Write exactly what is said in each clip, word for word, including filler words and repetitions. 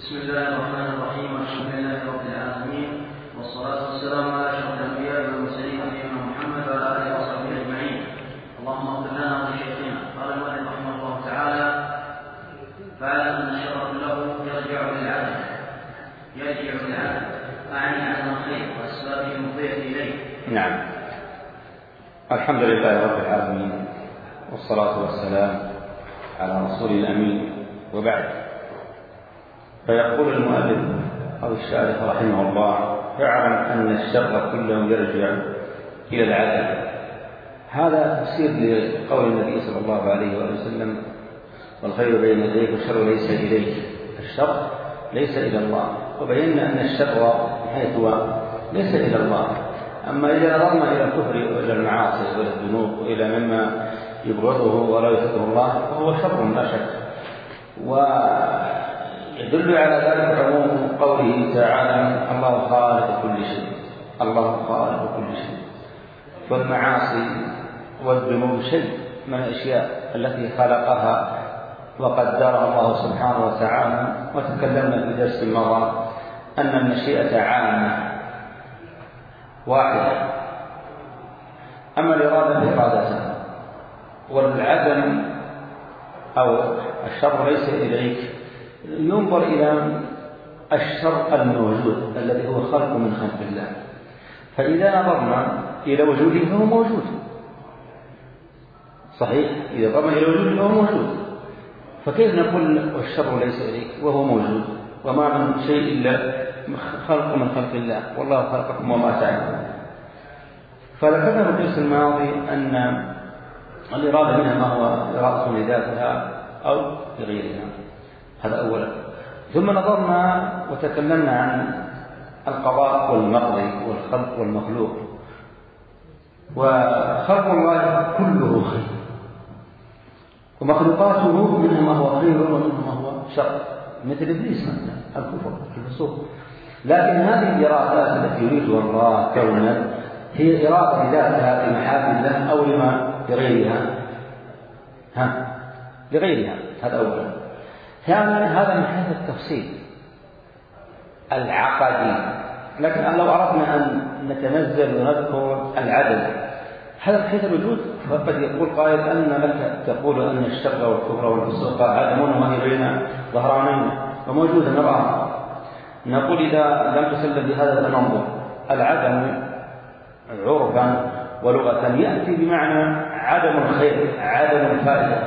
بسم الله الرحمن الرحيم والحمد لله رب العالمين والصلاة والسلام على أشرف الأنبياء والمرسلين نبينا محمد وعلى آله وصحبه أجمعين. اللهم اغفر لنا ولشيخنا. قال المؤلف رحمه الله تعالى: فاعلم أن الشر كله يرجع للعدل يرجع للعدل أعني عدم الخير وأسبابه المفضية إليه. نعم. الحمد لله رب العالمين والصلاة والسلام على رسول الأمين، وبعد. فيقول المؤلف أو الشارح رحمه الله: فاعلم أن الشر كله يرجع إلى العدل. هذا تفسير لقول النبي صلى الله عليه وسلم: والخير بين يديك والشر ليس إليك. الشر ليس إلى الله، وبينا أن الشر حيث هو ليس إلى الله. أما إذا نظرنا إلى الكفر وإلى المعاصي وإلى الذنوب وإلى مما يبغضه ولا يحبه الله فهو شر لا شك. ويدل على ذلك عموم قوله تعالى: الله خالق كل شيء. الله خالق كل شيء. فالمعاصي والذنوب شيء من الأشياء التي خلقها وقدرها الله سبحانه وتعالى. وتكلمنا في درس مضى أن المشيئة عامة واحدة، أما الإرادة بإرادتها. والعدم أو الشر ليس إليك ينظر إلى الشر الموجود الذي هو خلق من خلق الله. فإذا نظرنا إلى وجوده فهو موجود، صحيح؟ إذا نظرنا إلى وجوده فهو موجود، فكيف نقول والشر ليس إليك وهو موجود؟ وما من شيء إلا خلق من خلق الله، والله خلقكم وما تعملون. فذكرنا في الدرس الماضي أن الإرادة منها ما هو إرادة لذاتها أو لغيرها، هذا أولا. ثم نظرنا وتكلمنا عن القضاء والمقضي والخلق والمخلوق. وخلق الله كله خير، ومخلوقاته منها ما هو خير ومنها ما هو شر، مثل إبليس مثلا، الكفر الفسوق. لكن هذه الإرادات التي يريدها الله كونا هي إرادة ذاتها لمحاب الله أو لما لغيرها؟ ها لغيرها، هذا أولا. ثانيا هذا من حيث التفصيل العقدي. لكن لو أردنا أن نتنزل ونذكر العدل هذا من حيث الوجود، فقد يقول قائل أن لك تقول أن الشر والكفر والفسوق عدم وهي بين ظهرانين وموجودة نراها. نقول إذا لم تسلم بهذا التنظر العدم عرفا ولغة يأتي بمعنى عدم الخير، عدم الفائدة،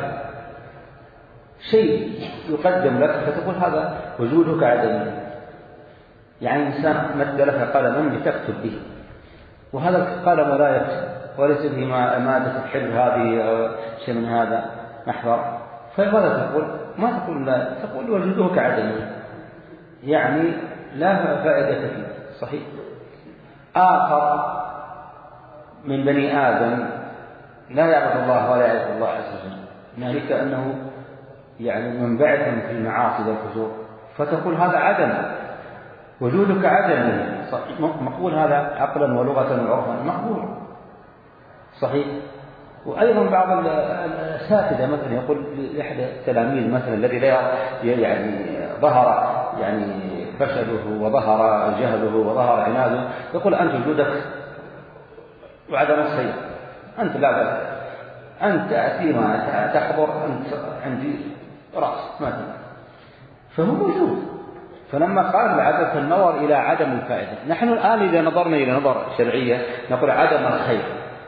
شيء يقدم لك فتقول هذا وجودك عدمي. يعني إنسان مد لك قلما لتكتب به، وهذا القلم لا يكتب وليس به مادة الحبر هذه أو شيء من هذا محضر، فماذا تقول؟ ما تقول لا، تقول وجودك عدمي، يعني لا فائدة فيه. صحيح. آخر من بني آدم لا يعبد الله ولا يعرف الله عز وجل، ناهيك أنه يعني منبعث في المعاصي والفجور، فتقول هذا عدم، وجودك عدم. مقبول هذا عقلا ولغة وعرفا، مقبول صحيح. وأيضا بعض الأساتذة مثلا يقول لأحد التلاميذ مثلا الذي لا يعني ظهر يعني فشله وظهر جهله وظهر عناده، يقول أنت وجودك وعدم الخير، أنت لا بأس، أنت تأتي ما تحضر، أنت عندي رأس مثلا، فهو موجود. فلما قال العدم فالنظر إلى عدم الفائدة. نحن الآن إذا نظرنا إلى نظر شرعية نقول عدم الخير،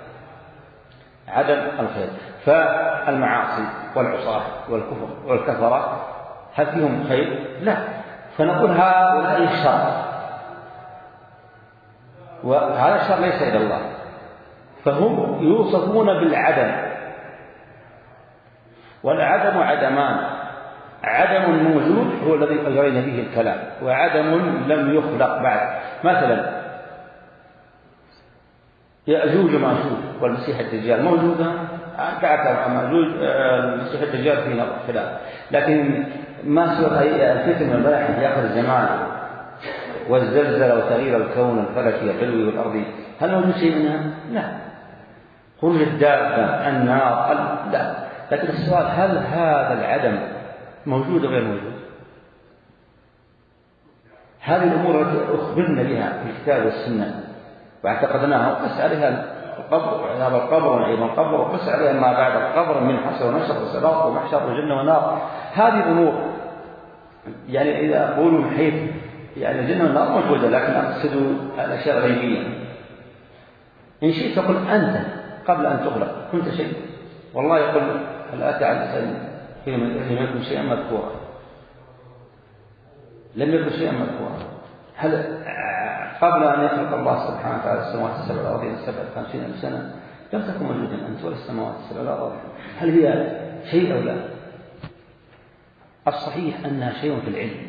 عدم الخير. فالمعاصي والعصاة والكفر والكفرة هل فيهم خير؟ لا. فنقول هؤلاء الشر، وهذا الشر ليس إلى الله، فهم يوصفون بالعدم. والعدم عدمان: عدم موجود هو الذي أجرينا به الكلام، وعدم لم يخلق بعد. مثلا يأجوج ومأجوج والمسيح الدجال موجودة، بعد مأجوج المسيح الدجال في نظر خلاف، لكن ما سوى الفتن والباحث في آخر الزمان والزلزلة وتغيير الكون الفلكي العلوي والأرضي، هل موجود شيء منها؟ لا. خروج الدابة، النار، لا. لكن السؤال هل هذا العدم موجود غير موجود؟ هذه الأمور التي أخبرنا بها في الكتاب والسنة واعتقدناها وقس عليها القبر وعذاب القبر ونعيم القبر وقس عليها ما بعد القبر من حشر ونشر وصراط ومحشر وجنة ونار. هذه الأمور يعني إذا أقولوا من حيث يعني الجنة والنار موجودة، لكن أقصد الأشياء الغيبية. إن شئت قل أنت قبل أن تغلق كنت شيء، والله يقول هل أتى على الإنسان لم يكن شيئا مذكورا، لم يكن شيئا مذكورا. هل قبل أن يخلق الله سبحانه وتعالى السماوات السبع والأرضين السبع خمسين ألف سنة لم تكن موجودا أنت ولا السماوات السبع والأرض. هل هي شيء أو لا؟ الصحيح أنها شيء في العلم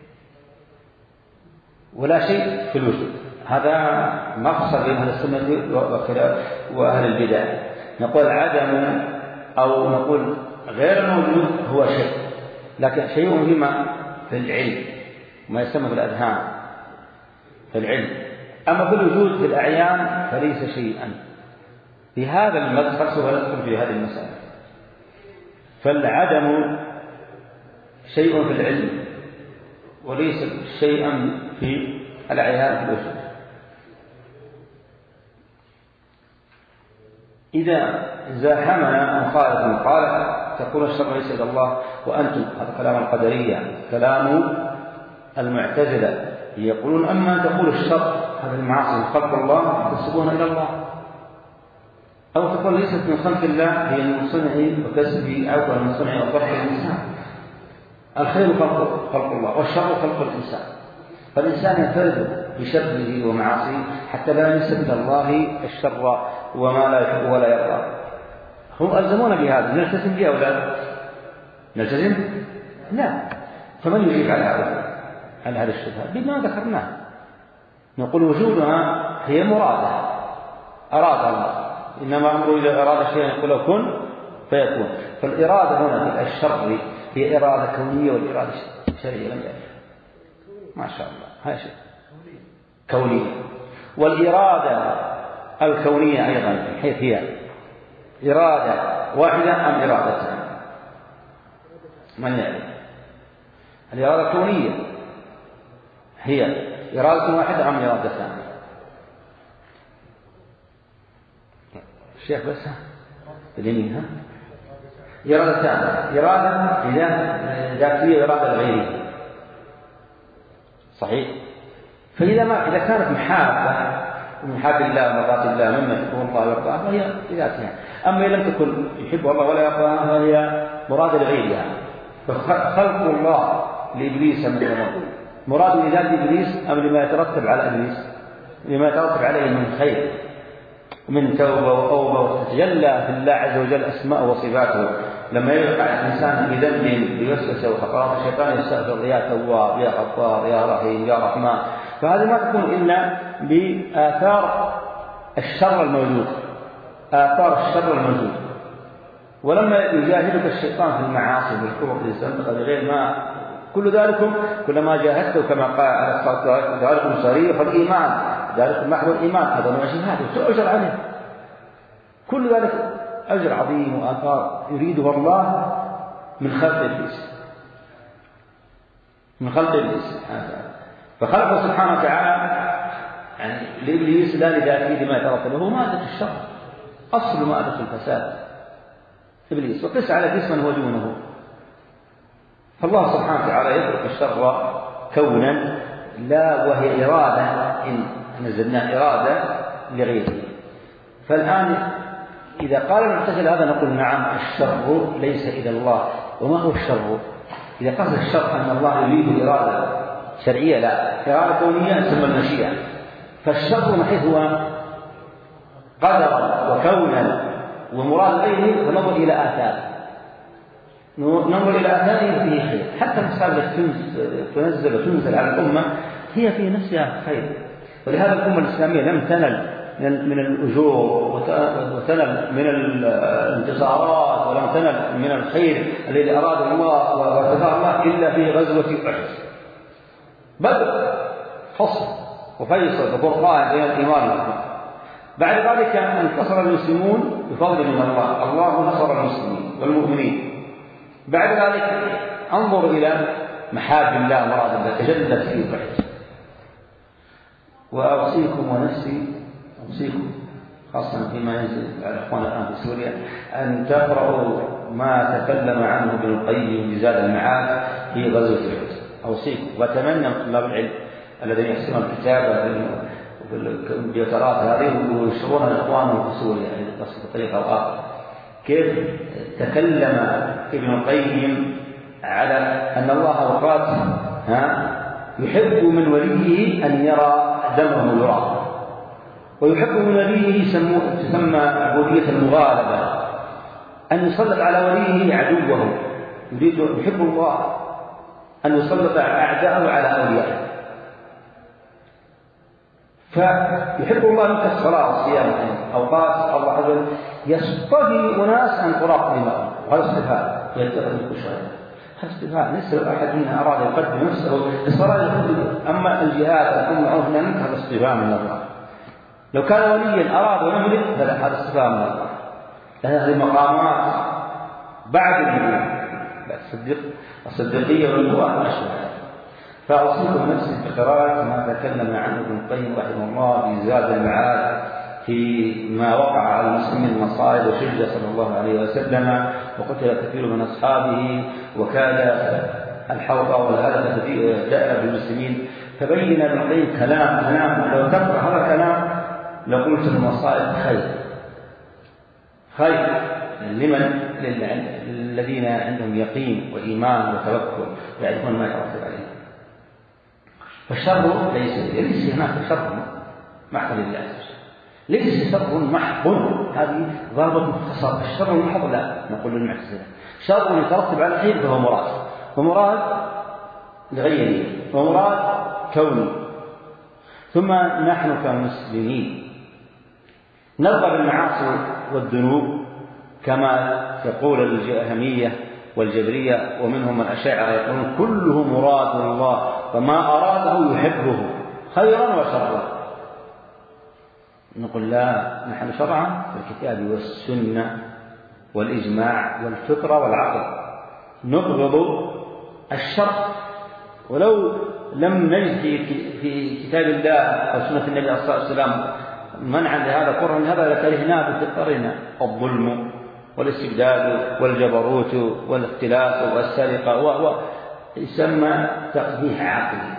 ولا شيء في الوجود. هذا مقصد بين أهل السنة وأهل البدع. نقول عدم أو نقول غير موجود هو شيء، لكن شيء فيما في العلم ما يسمى بالأذهان في العلم. أما في الوجود في الأعيان فليس شيئا. في هذا المدخل سوف ندخل في هذه المسألة. فالعدم شيء في العلم وليس شيئا في الأعيان في الوجود. إذا زاحمنا مخالف مخالف تقول الشر ليس إلى الله وأنتم، هذا كلام القدرية، كلام المعتزلة يقولون أما أن تقول الشر هذا المعاصي خلق الله تنسبونها إلى الله، أو تقول ليست من خلق الله هي من صنعه وكسبه أو من صنعه وخلق الإنسان. الخير خلق, خلق الله والشر خلق الإنسان، فالإنسان ينفرد بشره ومعاصيه حتى لا ينسب إلى الله الشر وما لا يحب ولا يرضى. هم ألزمون بهذا، نلتزم به أو لا نلتزم؟ لا. فمن يجيب على هذا على هذه الشبهة بما ذكرناه؟ نقول وجودها هي مرادة، أراد الله، إنما أمره إذا أراد شيئا يقول له كن فيكون. فالإرادة هنا في الشر هي إرادة كونية والإرادة شرعية لم يعرف. ما شاء الله هذا شيء كونية. والإرادة الكونية أيضا حيث هي إرادة واحدة أم إرادتان؟ من يعرف؟ الإرادة الكونية هي إرادة واحدة أم إرادتان؟ الشيخ بس اليمين ها إرادتان، إرادة إذا ذاتية وإرادة غيرية، صحيح. فإذا ما إذا كانت محابة ومحاب الله ومرضات الله مما يحبه الله ويرضاه فهي لذاتها. أما إذا لم تكن يحبه الله ولا يرضاه فهي مراد لغيرها. فخلق الله لإبليس مثلا مراد لذات إبليس أم لما يترتب على إبليس؟ لما يترتب عليه من خير من توبة وأوبة وتتجلى في الله عز وجل أسماء وصفاته. لما يقع الإنسان بذنب بوسوسة وخطرات الشيطان يستغفر يا تواب يا غفار يا رحيم يا رحمن، فهذه ما تكون إلا بآثار الشر الموجود، آثار الشر الموجود. ولما يجاهدك الشيطان في المعاصي بالكفر بالزندقة بغير ما كل ذلك كلما جاهدته كما قال على الصلاة ذلك صريح الإيمان، ذلك محض الإيمان، هذا نوع جهاد وتؤجر عليه. كل ذلك أجر عظيم وآثار يريده الله من خلق إبليس، من خلق إبليس. فخلقه سبحانه وتعالى يعني لإبليس لا لذاته لما يترتب له مادة الشر، أصل مادة الفساد إبليس، وقس على جسما هو دونه. فالله سبحانه وتعالى يترك الشر كونا لا وهي إرادة إن نزلنا إرادة لغيره. فالآن إذا قال المعتزلة هذا نقول نعم الشر ليس إلى الله. وما هو الشر؟ إذا قصد الشر أن الله يريد إرادة شرعية لا، إرادة كونية ثم المشيئة. فالشر من حيث هو قدرا وكونا ومراد غيره فنظر إلى آثار، ننظر إلى آثاره فيه خير. حتى المصائب التي تنزل وتنزل على الأمة هي في نفسها خير. ولهذا الأمة الإسلامية لم تنل من الأجور وتنل من الانتصارات ولم تنل من الخير الذي أراد الله وارتضاه الله إلا في غزوة أحد. بدر فصل وفيصل وفرقان بين الإيمان والكفر. بعد ذلك انتصر المسلمون بفضل من الله، الله نصر المسلمين والمؤمنين. بعد ذلك انظر إلى محاب الله مراد الله تجلت فيه أحد وأوصيكم ونفسي أوصيكم خاصة فيما ينزل على الإخوان الآن في سوريا أن تقرأوا ما تكلم عنه ابن القيم في زاد المعاد في غزوة أحد. أوصيكم وأتمنى من طلاب العلم الذين يحسنون الكتابة في الكمبيوترات هذه وينشرونها لإخوانهم في سوريا بطريقة أو آخر كيف تكلم ابن القيم على أن الله أوقات يحب من وليه أن يرى دمه يرى، ويحب من وليه تسمى عبودية المغالبة، أن يسلط على وليه عدوه، يريد يحب الله أن يسلط أعداءه على أوليائه. فيحب الله منك الصلاة والصيام أوقات الله عز وجل يصطفي أناس عن قراءة دماء، وهذا استفهام يتخذ كل شيء. هذا استفهام ليس أحد منا أراد يقدم نفسه للصلاة. أما الجهاد الأم عوفنا منك هذا استفهام من الله. لو كان وليا أراد ويملك فلا، هذا استفهام من الله. هذه مقامات بعد النبوة، الصديق الصديقية والنبوة والأشهاد. فأوصيكم نفسي بقراءة ما تكلم عنه ابن القيم رحمه الله في زاد المعاد في ما وقع على المسلمين من مصائب وشجة صلى الله عليه وسلم، وقتل كثير من أصحابه وكاد الحوض والهلكة دائرة بالمسلمين. فبين ابن القيم كلام كلام لو تقرأ هذا الكلام لقلت المصائب خير خير لمن الذين عندهم يقين وإيمان وتوكل يعرفون ما يترتب عليه. فالشر ليس ليس هناك شر محض لله، ليس شر محض، هذه ضربة مختصرة. الشر المحض لا، نقول للمعتزلة شر يترتب على الخير فهو مراد، ومراد لغيره، ومراد كوني. ثم نحن كمسلمين نرضى بالمعاصي والذنوب كما تقول الجهمية والجبرية، ومنهم الأشاعرة يقولون كله مراد الله، فما أراده يحبه خيرا وشرا. نقول لا، نحن شرعا في الكتاب والسنة والإجماع والفطرة والعقل نبغض الشر، ولو لم نجد في كتاب الله أو سنة النبي صلى الله عليه وسلم منعا لهذا كرها هذا لكرهناه بفطرنا. الظلم والاستبداد والجبروت والاختلاف والسرقة وهو يسمى تقبيح عقلي.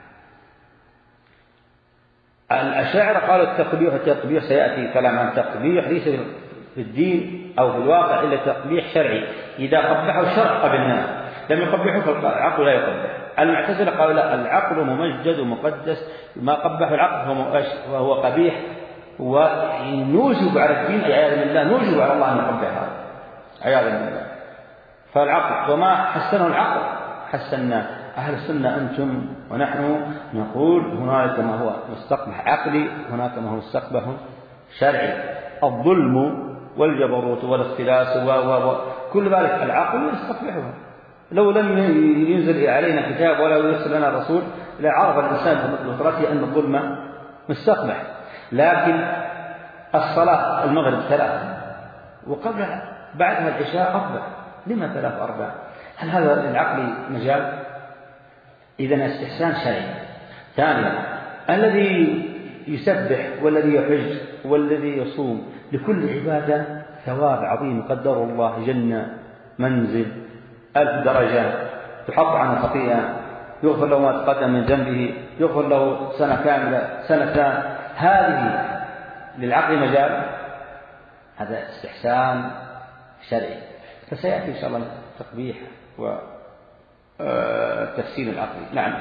الأشاعرة قالوا التقبيح التقبيح سيأتي كلام عن تقبيح ليس في الدين أو في الواقع إلا تقبيح شرعي، إذا قبحه الشرع قبلناه، لم يقبحه فالعقل لا يقبح. المعتزلة قالوا لا، العقل ممجد ومقدس، ما قبحه العقل فهو قبيح، ونوجب على الدين عياذا بالله، نوجب على الله أن يقبح هذا عياذا بالله. فالعقل وما حسنه العقل حسنا أهل السنة أنتم ونحن نقول هناك ما هو مستقبح عقلي، هناك ما هو مستقبح شرعي. الظلم والجبروت والاختلاس وكل ذلك العقل يستقبحه. لو لم ينزل علينا كتاب ولا يرسل لنا رسول لعرف الإنسان بفطرته أن الظلم مستقبح. لكن الصلاة المغرب ثلاث وقبل بعدها العشاء أربع، لما ثلاث أربع؟ هل هذا للعقل مجال؟ إذن استحسان شرعي. ثانيا الذي يسبح والذي يحج والذي يصوم لكل عبادة ثواب عظيم قدره الله، جنة، منزل، ألف درجة، تحط عنه خطيئة، يغفر له ما تقدم من ذنبه، يغفر له سنة كاملة سنتان. هذه للعقل مجال؟ هذا استحسان شرعي. فسيأتي إن شاء الله تقبيح وتفسير العقل. نعم.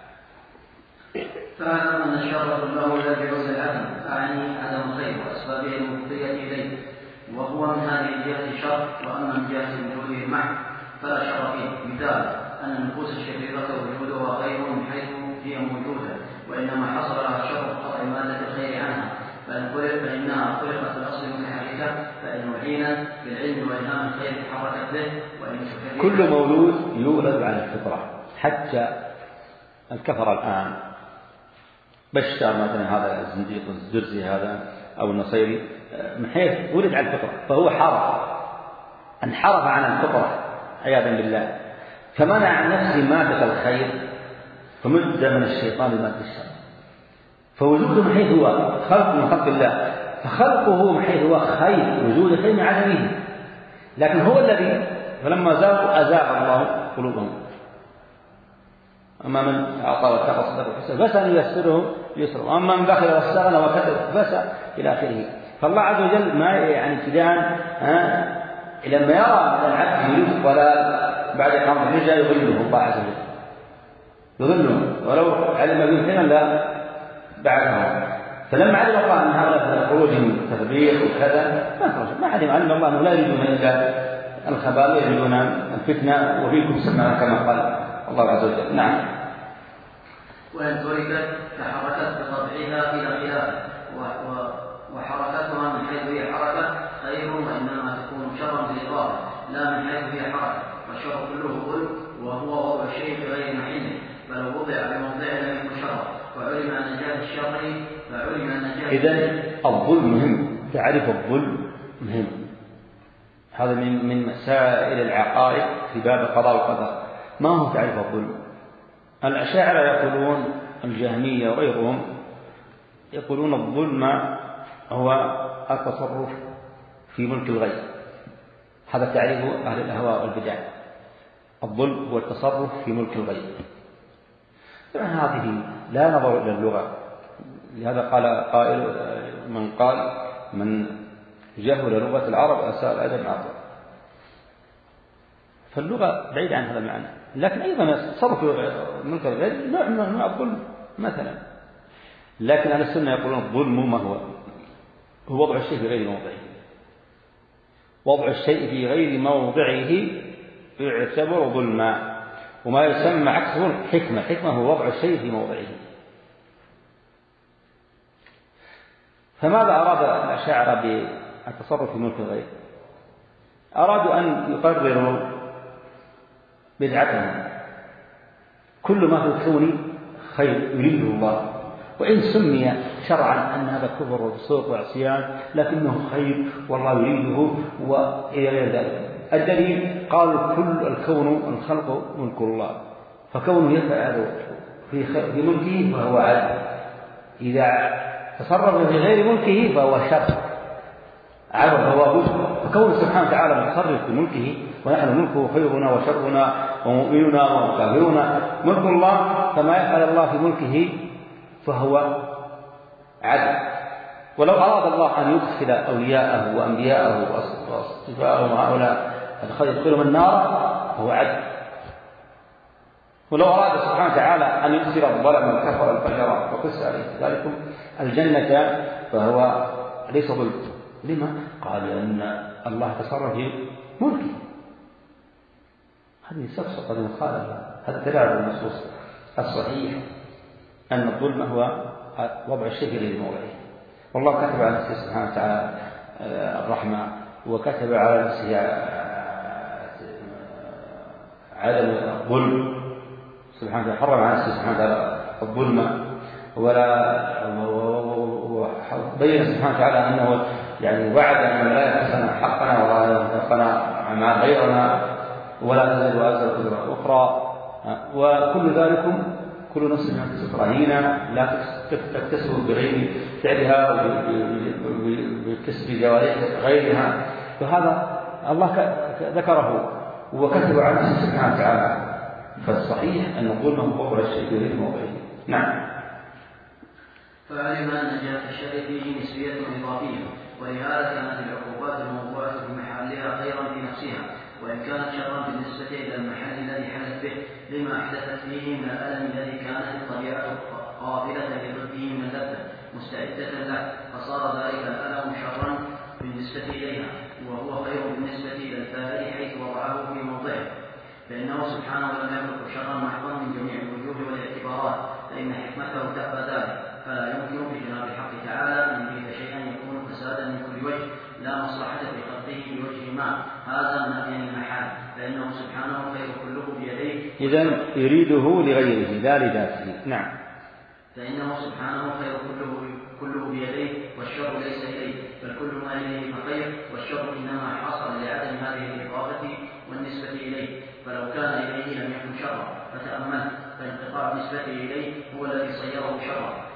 فاعلم أن الشر كله لا بعود العدم، أعني عدم الخير وأسبابه المفضية إليه، وهو من هذه الجهة الشر. وأما من جهة وجوده المحض فلا شر فيه. مثال أن النفوس الشريرة وجودها خير من حيث هي موجودة، وإنما حصل لها الشر قطع مادة الخير عنها، فإن خلق فإنها خلقت في الأصل متحركة، فإن أعينت بالعلم وإلهام الخير تحركت به، وإن كل مولود يولد على الفطرة. حتى الكفر الآن بشر مثلا هذا الزنديق الزرزي هذا أو النصيري من حيث ولد على الفطرة فهو حرف انحرف عن الفطرة عياذا بالله، فمنع نفسه مادة الخير فمد من الشيطان بمادة الشر. فوجوده من حيث هو خلق من خلق الله، فخلقه من حيث هو خير، وجود خير من عدمه، لكن هو الذي فلما زاغوا أزاغ الله قلوبهم. أما من أعطى واتقى صدق وحسن فسأل ييسره يسره، وأما من بخل واستغنى وكذب فسأل إلى آخره. فالله عز وجل ما يعني ابتداء لما يرى العبد يريد الضلال بعد إقامة الحجة يضله الله عز وجل، يضله ولو علم بهم لا بعدهم. فلما علم الله أن هذا خروج من تفريق وكذا ما خرج، ما علم علم الله أنه لا يريدون إلا الخبال، يريدون الفتنة، وفيكم سمعنا كما قال الله عز وجل. نعم. وإن تركت فحركت بطبعها إلى خلاف، وحركتها من حيث هي حركة خير، وإنما تكون شرا بالإضافة لا من حيث هي حركة، والشر كله ظلم، وهو وضع الشيء بغير محله، فلو وضع بموضعه لم يكن شرا، وعلم أن جهة الشر فعلم أن جهة. إذن الظلم مهم، تعرف الظلم مهم، هذا من من مسائل العقائد في باب القضاء والقدر. ما هو تعريف الظلم؟ الأشاعرة يقولون، الجهمية وغيرهم يقولون الظلم هو التصرف في ملك الغير، هذا تعريف أهل الأهواء والبدع. الظلم هو التصرف في ملك الغير. طبعا هذه لا نظر إلى اللغة، لهذا قال قائل من قال من جهل لغة العرب أساء الأدب مع الظلم. فاللغة بعيد عن هذا المعنى، لكن أيضا التصرف في ملك الغير نوع من أنواع الظلم مثلا. لكن أهل السنة يقولون الظلم ما هو؟ هو وضع الشيء في غير موضعه. وضع الشيء في غير موضعه يعتبر ظلما، وما يسمى عكسه حكمة. حكمة هو وضع الشيء في موضعه. فماذا أراد الأشاعرة بالتصرف في ملك الغير؟ أرادوا أن يقرروا بدعتهم، كل ما في الكون خير يريده الله، وإن سمي شرعا أن هذا كفر وفسوق وعصيان لكنه خير والله يريده، وإلى غير ذلك. الدليل قالوا كل الكون الخلق ملك الله، فكونه يفعل في في ملكه فهو عدل، إذا تصرف في غير ملكه فهو شر عدل فهو بشر. فكونه سبحانه وتعالى متصرف في ملكه، ونحن ملكه خيرنا وشرنا ومؤمننا وكافرنا ملك الله، فما يفعل الله في ملكه فهو عدل. ولو أراد الله أن يدخل أولياءه وأنبياءه واصطفاءه وهؤلاء يدخلهم النار فهو عدل. ولو أراد سبحانه وتعالى أن يكسر الظلم والكفر والفجر وقس عليه ذلكم الجنة فهو ليس ظلم. لما؟ قال أن الله تصرف في ملكه. هذه سفسطة مخالفة، هذا تلاعب النصوص الصحيح أن الظلم هو وضع الشيء في غير موضعه. والله كتب على نفسه سبحانه وتعالى الرحمة، وكتب على نفسه عدم الظلم سبحانه وتعالى، حرم على نفسه سبحانه وتعالى الظلم، ولا وبين سبحانه وتعالى أنه يعني وعد أن لا يحسن حقنا ولا يحقنا مع غيرنا ولا تزل وازر وزر أخرى، وكل ذلك كل نفس ما تكسب رهينة لا تكتسب بغير فعلها وبكسب جوارح غيرها. فهذا الله ذكره وكتب على نفسه سبحانه وتعالى. فالصحيح أن الظلم هو وضع الشيء في غير موضعه. نعم. فعلم أن جهة الشر فيه نسبية إضافية، ولهذا كانت العقوبات الموضوعة في محلها خيرا في نفسها، وإن كانت شرا بالنسبة إلى المحل الذي حلت به، لما أحدثت فيه من الألم الذي كانت الطبيعة قابلة لضده من اللذة مستعدة له، فصار ذلك الألم شرا بالنسبة إليها، وهو خير بالنسبة إلى الفاعل حيث وضعه في موضعه، فإنه سبحانه لم يخلق شرا محضا من جميع الوجوه والاعتبارات، فإن حكمته تأبى ذلك، فلا يمكن في جناب الحق تعالى أن يريد شيئا يكون فسادا من كل وجه، لا مصلحة في خلقه بوجه ما، هذا من أبين المحال، فإنه سبحانه خير كله بيديه. إذن يريده لغيره لا لذاته. نعم. فإنه سبحانه خير كله كله بيديه، والشر ليس إليه، بل كل ما إليه فخير، والشر إنما حصل لعدم هذه الإضافة والنسبة إليه، فلو كان إليه لم يكن شرا. فتأمل، فانقطاع نسبته إليه هو الذي صيره شرا.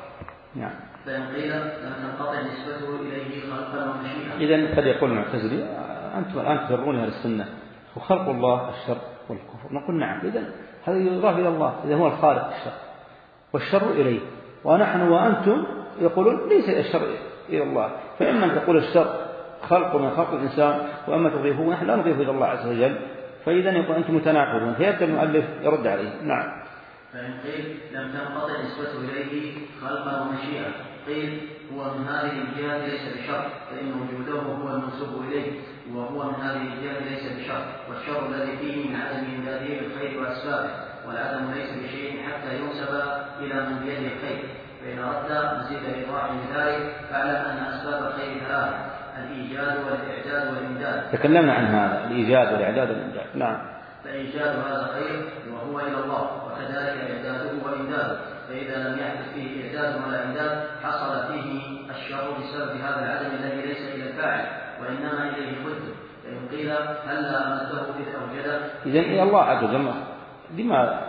نعم. فإن قيل لم تنقطع نسبته إليه خلقا ومشيئة. إذن قد يقول المعتزلي أنتم الآن تجرون أهل السنة وخلق الله الشر والكفر، نقول نعم، إذن هذا يضاف إلى الله، إذا هو الخالق الشر والشر إليه، ونحن وأنتم يقولون ليس الشر إلى الله، فإما أن تقول الشر خلق من خلق الإنسان وأما تضيفه، نحن لا نضيفه إلى الله عز وجل، فإذا يقول أنتم متناقضون، فيبدأ المؤلف يرد عليه. نعم. فإن قيل لم تنقطع نسبته إليه خلقا ومشيئة، قيل هو من هذه الجهة ليس بشر، فإن وجوده هو المنسوب إليه، وهو من هذه الجهة ليس بشر، والشر الذي فيه من عدم إمداده بالخير وأسبابه، والعدم ليس بشيء حتى ينسب إلى من بيده الخير. فإن أردت مزيد إيضاح لذلك فاعلم أن أسباب الخير ثلاثة: الإيجاد والإعداد والإمداد. تكلمنا عن هذا الإيجاد والإعداد والإمداد. نعم. فإيجاد هذا خير وهو إلى الله، وكذلك إعداده وإمداده، فإذا لم يحدث فيه إعداد ولا إمداد حصل فيه الشر بسبب هذا العدم الذي ليس إلى الفاعل وإنما إليه خلده. فإن قيل هلا أمده إذ أوجده، إذن إلى الله عز وجل لما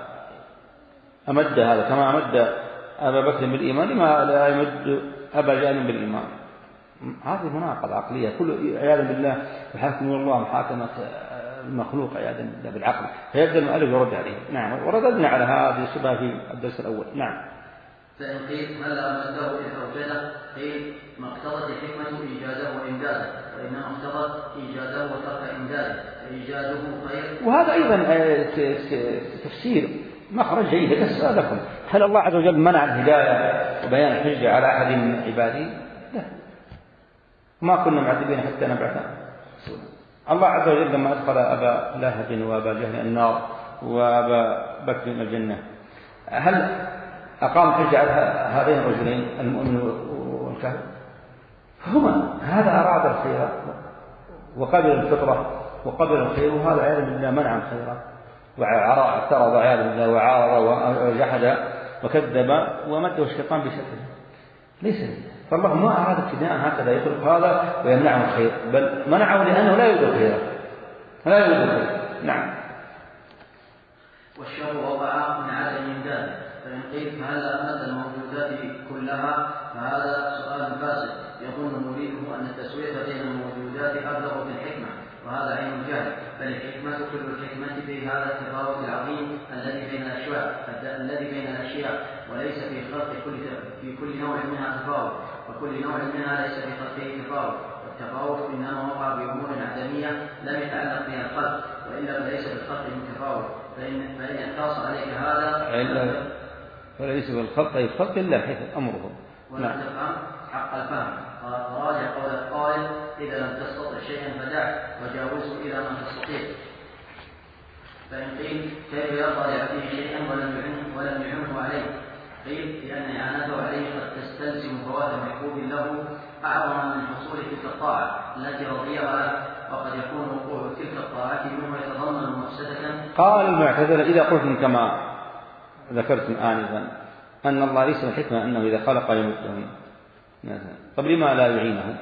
أمد هذا كما أمد أبا بكر بالإيمان، لما لا يمد أبا جهل بالإيمان؟ هذه مناقضة عقلية، كل عياذا بالله يحاكم الله محاكمة المخلوق عياذا بالله بالعقل، فيبدأ المؤلف يرد عليه. نعم، ورددنا على هذه الشبهة في الدرس الأول. نعم. فإن قيل هلا أمده إذ أوجده، قيل ما اقتضت الحكمة إيجاده وإمداده، وإنما اقتضت إيجاده وترك إمداده، فإيجاده خير. وهذا أيضا تفسير مخرج جيد. السؤال لكم: هل الله عز وجل منع الهداية وبيان الحجة على أحد من عباده؟ لا، ما كنا معذبين حتى نبعث رسولا. الله عز وجل لما أدخل أبا لهب وأبا جهل النار وأبا بكر الجنة، هل أقام الحجة على هذين الرجلين المؤمن والكافر؟ هما هذا أراد الخير وقبل الفطرة وقبل الخير، وهذا عياذا بالله منع الخير واعترض عياذا بالله وعارض وجحد وكذب ومده الشيطان بشكله. ليس، فالله ما أراد ابتداء هكذا يخلق هذا ويمنعه الخير، بل منعه لأنه لا يوجد خير، لا يوجد خير. نعم. والشر وضع من عدم إمداده، فإن قيل فهل أمد الموجودات كلها؟ فهذا سؤال فاسد، يظن مريده أن التسوية بين الموجودات أبلغ بالحكمة، وهذا عين الجهل، بل الحكمة كل الحكمة في هذا التفاوت العظيم الذي بين الأشياء الذي بين الأشياء وليس في خلق كل في كل نوع منها تفاوت، وكل نوع منها ليس في خلقه تفاوت، والتفاوت إنما وقع بأمور عدمية لم يتعلق بها الخلق، وإلا فليس بالخلق من تفاوت. فإن فإن اعتص عليك هذا فليس بالخلق أي خلق الله حيث أمره. ولا تفهم حق الفهم. راجع قول القائل: إذا لم تستطع شيئا فدعه وجاوزه إلى ما تستطيع. فإن قيل كيف يرضى لعبده شيئا ولم يعنه ولم يعنه عليه؟ قيل لأن إعانته عليه قد تستلزم فوات محبوب له أعظم من حصول تلك الطاعة التي رضيها له، وقد يكون وقوع تلك الطاعة منه يتضمن مفسدة. قال المعتزلة: إذا قلتم كما ذكرتم آنفا أن الله ليس الحكمة أنه إذا خلق يمدهم، طب لما لا يعينه؟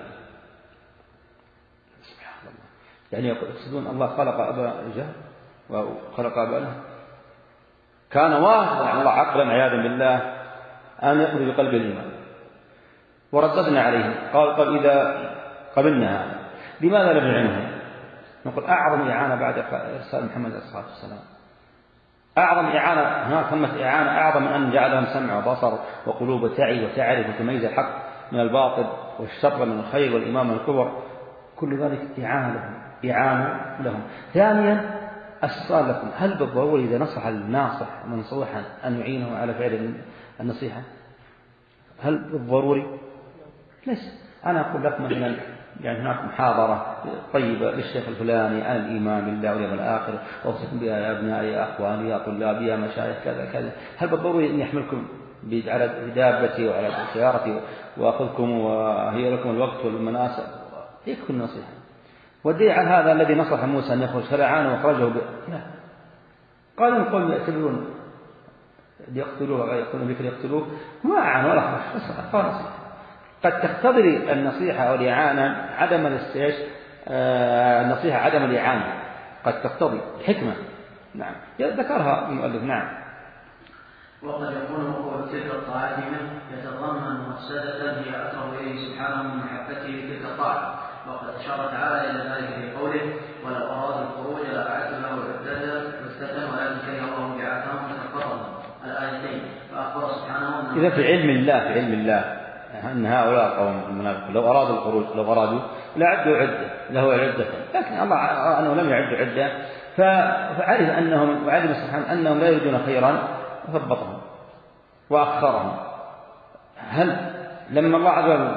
سبحان الله، يعني يقصدون الله خلق أبا جهل وخلق أبا لهب، كان واجبا على الله عقلا عياذا بالله أن يقضي بقلب الإيمان. ورددنا عليه، قال قال إذا قبلنا هذا لماذا لم يعنه؟ نقول أعظم إعانة بعد إرسال محمد عليه الصلاة والسلام، أعظم إعانة هناك ثمة إعانة أعظم من أن جعلهم سمع وبصر وقلوب تعي وتعرف وتميز الحق من الباطل والشر من الخير والإمام من الكبر، كل ذلك إعانة لهم إعانة لهم. ثانيا السؤال لكم: هل بالضروري إذا نصح الناصح منصوحا أن يعينه على فعل النصيحة؟ هل بالضروري؟ ليس. أنا أقول لكم مثلا يعني هناك محاضرة طيبة للشيخ الفلاني عن الإيمان بالله واليوم الآخر، وأوصيكم بها يا أبنائي يا أخواني يا طلابي يا مشايخ كذا كذا، هل بالضروري أن يحملكم على دابتي وعلى سيارتي وأخذكم وهي لكم الوقت والمناسب؟ يكفي النصيحة. والدليل على هذا الذي نصح موسى أن يخرج فلعانه وأخرجه ب... لا، قال إن قوم يعتبرون ليقتلوه يقولون بك ليقتلوه ما أعان ولا خرج، بس قال نصيحة. قد تقتضي النصيحة أو الإعانة عدم الاستيش آه النصيحة عدم الإعانة، قد تقتضي الحكمة. نعم، ذكرها المؤلف. نعم. وقد يكون وقوع تلك الطاعة منه يتضمن مفسدة هي أقرب إليه سبحانه من محبته لتلك الطاعة، وقد أشار تعالى إلى ذلك في قوله: ولو أرادوا الخروج لأعدوا له عدة ولكن كره الله بعاثهم فثبطهم الآيتين. فأخبر سبحانه إذا في علم الله في علم الله أن هؤلاء قوم المنافقين لو أرادوا الخروج لو أرادوا لعدوا عدة له عدة، لكن الله أنه لم يعد عدة فعرف أنهم وعلم سبحانه أنهم لا يريدون خيرا وثبطهم وأخرهم. هل لما الله عز وجل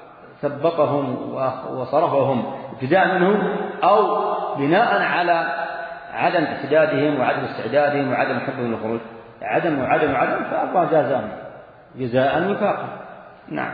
ثبطهم وصرفهم ابتداء منه أو بناء على عدم استعدادهم وعدم استعدادهم وعدم حبهم للخروج؟ عدم وعدم وعدم فالله جازاهم جزاء وفاقا. نعم.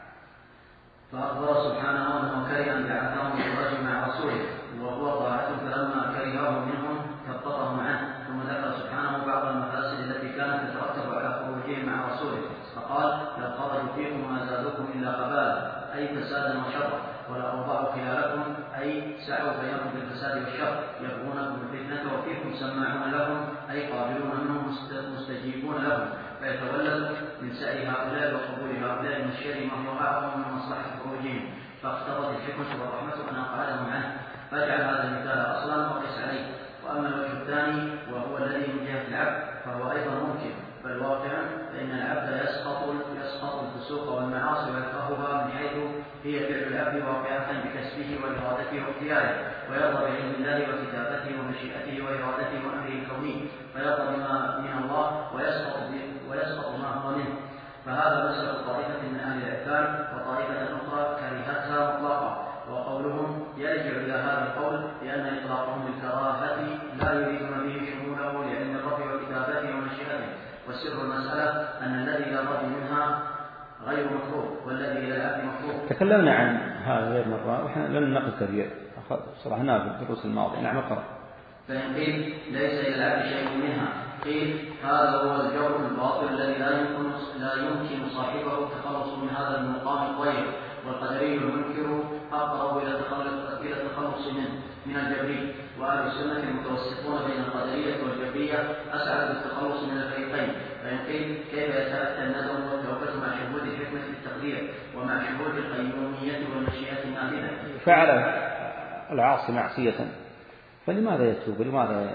فأخبر سبحانه أنه كره أن بعثهم بالخروج مع رسوله وهو طاعته، فلما كرهه منهم ثبطهم عنه. ثم ذكر سبحانه بعض المفاسد التي كانت تترتب على خروجهم مع رسوله فقال: لو خرجوا فيكم ما زادوكم إلا خبالا، أي فسادا وشرا، ولا أوضعوا خلالكم، أي سعوا بينكم بالفساد والشر، يبغونكم الفتنة وفيكم سماعون لهم، أي قابلون منهم مستجيبون لهم، فيتولد من سعي هؤلاء وقبول هؤلاء من الشر ما هو أعظم من مصلحة خروجهم، فاقتضت الحكمة والرحمة أن أقعدهم عنه. فاجعل هذا المثال أصلا وقس عليه. وأما الوجه الثاني وهو الذي من جهة العبد فهو أيضا ممكن، بل واقعا، فإن العبد يسقط يسقط الفسوق والمعاصي ويكرهها من حيث هي فعل العبد واقعة بكسبه وإرادته واختياره، ويرضى بعلم الله وكتابته ومشيئته وإرادته وأمره الكوني، فيرضى بما من الله ويسقط ويسقط ما هو منه. فهذا مسلك طائفة من أهل الإعتاد، وطائفة أخرى كرهتها مطلقا. وقولهم يرجع إلى هذا القول لأن إطلاقهم بالكراهة لا يريدون به شموله لعلم الرب وكتابته ومشيئته. وسر المسألة أن الذي لا رب منها غير مكروه والذي إلى العبد مكروه. تكلمنا عن هذا غير مرة وإحنا لم نقل كثير شرحناه في الدروس الماضية. نعم اقرأ. فإن قيل ليس إلى العبد شيء منها قيل هذا هو الجور الباطل الذي لا يمكن لا يمكن صاحبه التخلص من هذا المقام الطيب، والقدري المنكر أقرب إلى التخلص إلى التخلص منه من الجبري، وأهل السنة المتوسطون بين القدرية والجبرية أسعد بالتخلص من الفريقين. فإن قيل كيف يتأتى الندم والتوبة مع شهود الحكمة في التقدير ومع شهود القيومية والمشيئة النافذة؟ فعل العاصي معصية فلماذا يتوب؟ لماذا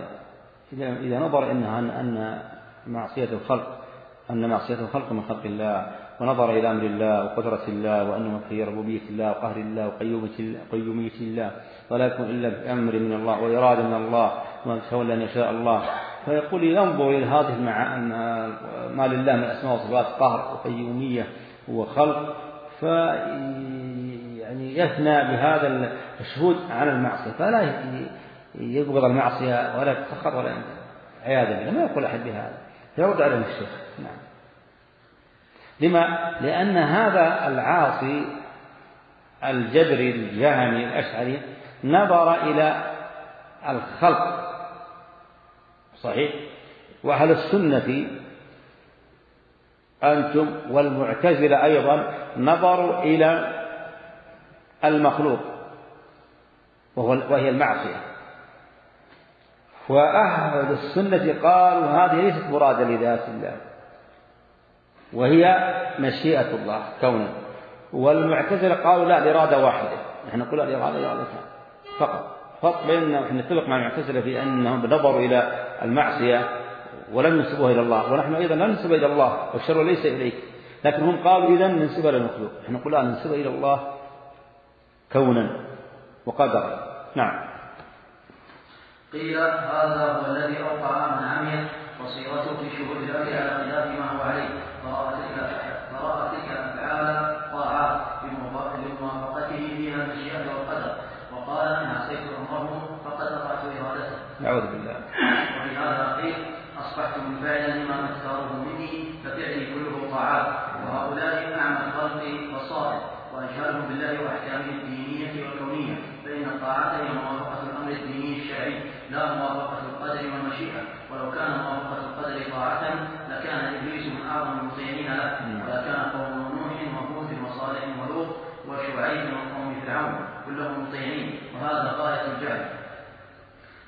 إذا نظر إنها أن معصية الخلق أن معصية الخلق من خلق الله، ونظر إلى أمر الله وقدرة الله وأنه في ربوبية الله وقهر الله وقيومية الله، ولا يكون إلا بأمر من الله وإرادة من الله وتولى أن يشاء الله، فيقول ينظر إلى هذه ما لله من أسماء وصفات قهر وقيومية وخلق، في يعني يثنى بهذا الشهود على المعصية، فلا يبغض المعصية ولا يتسخط ولا عياذا بالله. ما يقول أحد بهذا، يرد عليه الشيخ. نعم. لما؟ لأن هذا العاصي الجبري الجهمي الأشعري نظر إلى الخلق صحيح، وأهل السنة أنتم والمعتزلة أيضا نظروا إلى المخلوق وهي المعصية، وأهل السنة قالوا هذه ليست مرادة لذات الله وهي مشيئة الله كونا، والمعتزلة قالوا لا، الإرادة واحدة. نحن نقول الإرادة إرادة فقط فقط بيننا، ونحن نتفق مع المعتزلة في أنهم نظروا إلى المعصية ولم ينسبوها إلى الله، ونحن أيضا لا ننسبها إلى الله والشر ليس إليك، لكن هم قالوا إذن ننسبها للمخلوق. نحن نقول لا، ننسبها إلى الله كونا وقدرا. نعم. قيل هذا هو الذي أوقع من عمي بصيرته في شهود الأمر على خلاف ما هو عليه، فرأى تلك الأفعال طاعات لموافقته فيها المشيئة والقدر، وقال إن عصيت أمره فقد أطعت إرادته. نعوذ بالله. وبهذا قيل أصبحت منفعلا لما تختاره مني ففعلي كله طاعات، وهؤلاء أعمى الخلق بصائر وأجهلهم بالله وأحكامه الدينية والكونية، فإن الطاعات هي موافقة الأمر الديني الشرعي لا موافقة القدر والمشيئة، ولو كان موافقة القدر طاعة لكان إبليس من أعظم المطيعين له، ولكان قوم نوح وهود وصالح ولوط وشعيب وقوم فرعون كلهم مطيعين، وهذا غاية الجهل.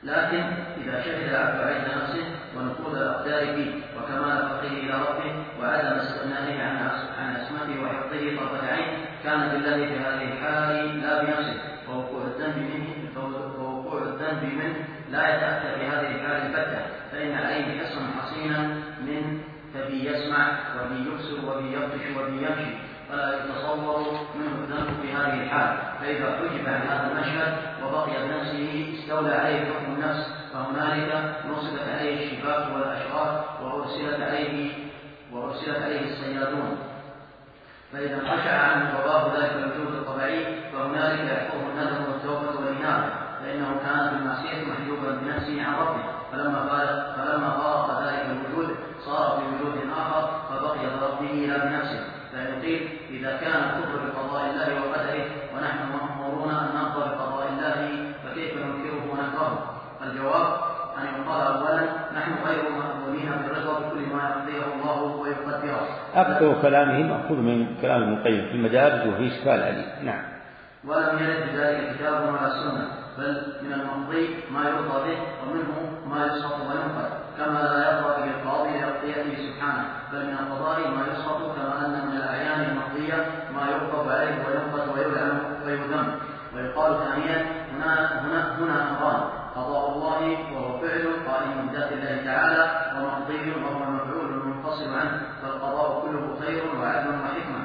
لكن إذا شهد العبد عز نفسه ونفوذ الأقدار فيه وكمال فقره إلى ربه وعدم استغنائه عن عصمته وحفظه طرفة عين كان بالله في هذه الحال لا بنفسه، ووقوع الذنب منه ووقوع الذنب منه لا يتأتى في هذه الحال البتة، فإن عليه حصنا حصينا من فبي يسمع وبي يبصر وبي يبطش وبي يمشي، فلا يتصور منه الذنب في هذه الحال. فإذا حجب عن هذا المشهد وبقي بنفسه استولى عليه حكم النفس، فهنالك نصبت عليه الشباك والأشرار وأرسلت عليه وأرسلت عليه الصيادون. فإذا خشع عنه وضاه ذلك الوجود الطبيعي فهنالك يحفظه الندم والتوبة والإنابة، فإنه كان بالمعصية محجوبا بنفسه عن ربه، فلما قال فلما فارق ذلك الوجود صار في وجود آخر فبقي بربه لا بنفسه. فيقول إذا كان الكفر بقضاء الله وقدره ونحن مأمورون أن نرضى بقضاء الله فكيف ننكره ونكرهه؟ الجواب أن يقال أولا نحن غير مأمورين بالرضا بكل ما يقضيه الله ويقدره. أكثر كلامه مأخوذ من كلام ابن القيم في المدارج وفي إشكال عليه. نعم. ولم يرد بذلك كتاب ولا سنة، بل من الممضي ما يرضى به ومنه ما يسقط وينقض، كما لا يرضى بالقاضي لأقضيته سبحانه، بل من القضاء ما يسقط، كما أن من الأعيان المقضية ما يغضب عليه وينقض ويلعن ويذم. ويقال ثانيا هنا هنا هنا أمران: قضاء الله وهو فعل قائم بذات الله تعالى، ومقضي وهو مفعول منفصل عنه، فالقضاء كله خير وعدل وحكمة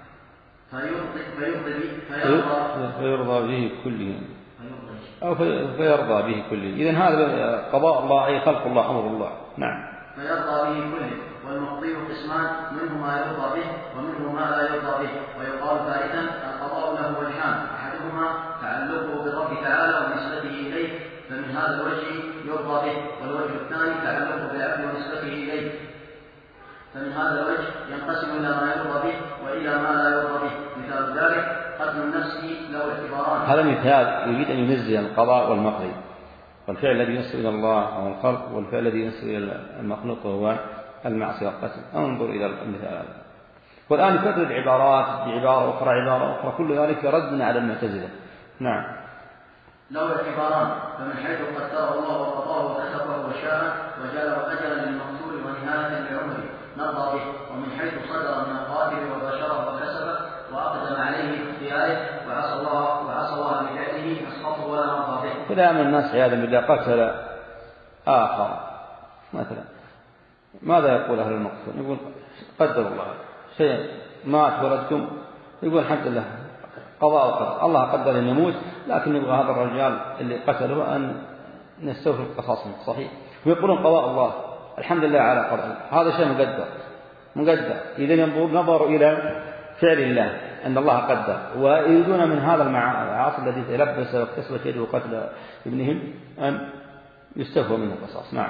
فيرضي فيرضى به كله أو فيرضى به كله. إذن هذا قضاء الله أي خلق الله أمر الله. نعم. فيرضى به كله. والمقضي قسمان: منه ما يرضى به ومنه ما لا يرضى به. ويقال ثالثا القضاء له وجهان: أحدهما تعلقه بالرب تعالى ونسبته إليه، فمن هذا الوجه يرضى به، والوجه الثاني تعلقه بالعبد ونسبته إليه، فمن هذا الوجه ينقسم إلى ما يرضى به وإلى ما لا يرضى به. مثال ذلك قتل النفس له اعتباران. هذا مثال يريد أن ينزل القضاء والمقضي، والفعل الذي ينسب إلى الله أو الخلق، والفعل الذي ينسب إلى المخلوق وهو المعصية والقتل. انظر إلى المثال هذا. والآن يكرر العبارات بعبارة أخرى عبارة أخرى، كل ذلك ردنا على المعتزلة. نعم. له اعتباران: فمن حيث قدره الله وقضاه وكتبه وشاء وجعله أجلا للمقتول ونهاية لعمره نرضى به، ومن حيث صدر من القاتل وبشره وكسبه وأقدم عليه باختياره وعصى الله وعصى الله بفعله نسقطه ولا نرضى به. كذا من الناس عياذا بالله قتل آخر مثلا، ماذا يقول أهل المقتول؟ يقول قدر الله شيء، مات ولدكم، يقول الحمد لله قضاء وقدر، الله قدر أن يموت، لكن نبغى هذا الرجال اللي قتله أن نستوفي قصاصه. صحيح. ويقولون قضاء الله، الحمد لله على قضاء، هذا شيء مقدر مقدر. إذا ينظر نظروا إلى فعل الله أن الله قدر، ويريدون من هذا العاصي الذي تلبس واكتسب يده قتل ابنهم أن يستوفى منه قصاص. نعم.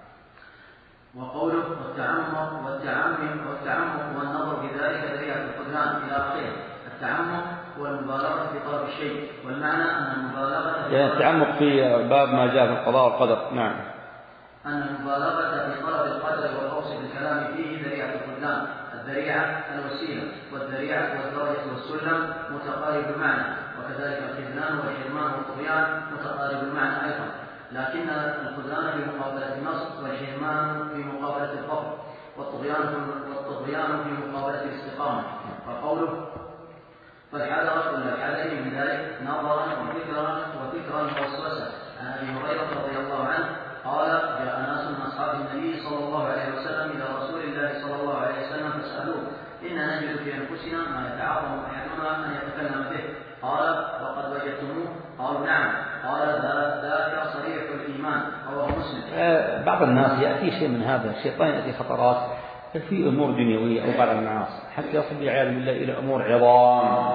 وقوله والتعمق والتعمق والتعمق والنظر في ذلك ذريعة الخذلان إلى آخره. التعمق هو المبالغة في طلب الشيء، والمعنى أن المبالغة في يعني التعمق في باب ما جاء في القضاء والقدر. نعم. أن المبالغة في طلب القدر والغوص في الكلام فيه ذريعة الخذلان. الذريعة الوسيلة، والذريعة والدرجة والسلم متقارب المعنى، وكذلك الخذلان والحرمان والطغيان متقارب المعنى أيضا، لكن الخذلان في مقابلة النصر، والحرمان في مقابلة الفقر، والطغيان والطغيان في مقابلة الاستقامة. وقوله فالحذر كل الحذر من ذلك نظرا وفكرا وفكرا ووسوسة. عن أبي هريرة رضي الله عنه قال: جاء ناس من أصحاب النبي صلى الله عليه وسلم إلى رسول الله صلى الله عليه وسلم فسألوه: إنا نجد في أنفسنا ما يتعاظم أحدنا أن يتكلم به. قال: وقد وجدتموه؟ قالوا: نعم. قال: ذاك صريح الإيمان. رواه مسلم. بعض الناس يأتي شيء من هذا، الشيطان يأتي خطرات في أمور دنيوية أو بعض المعاصي حتى يصل بالعياذ بالله إلى أمور عظام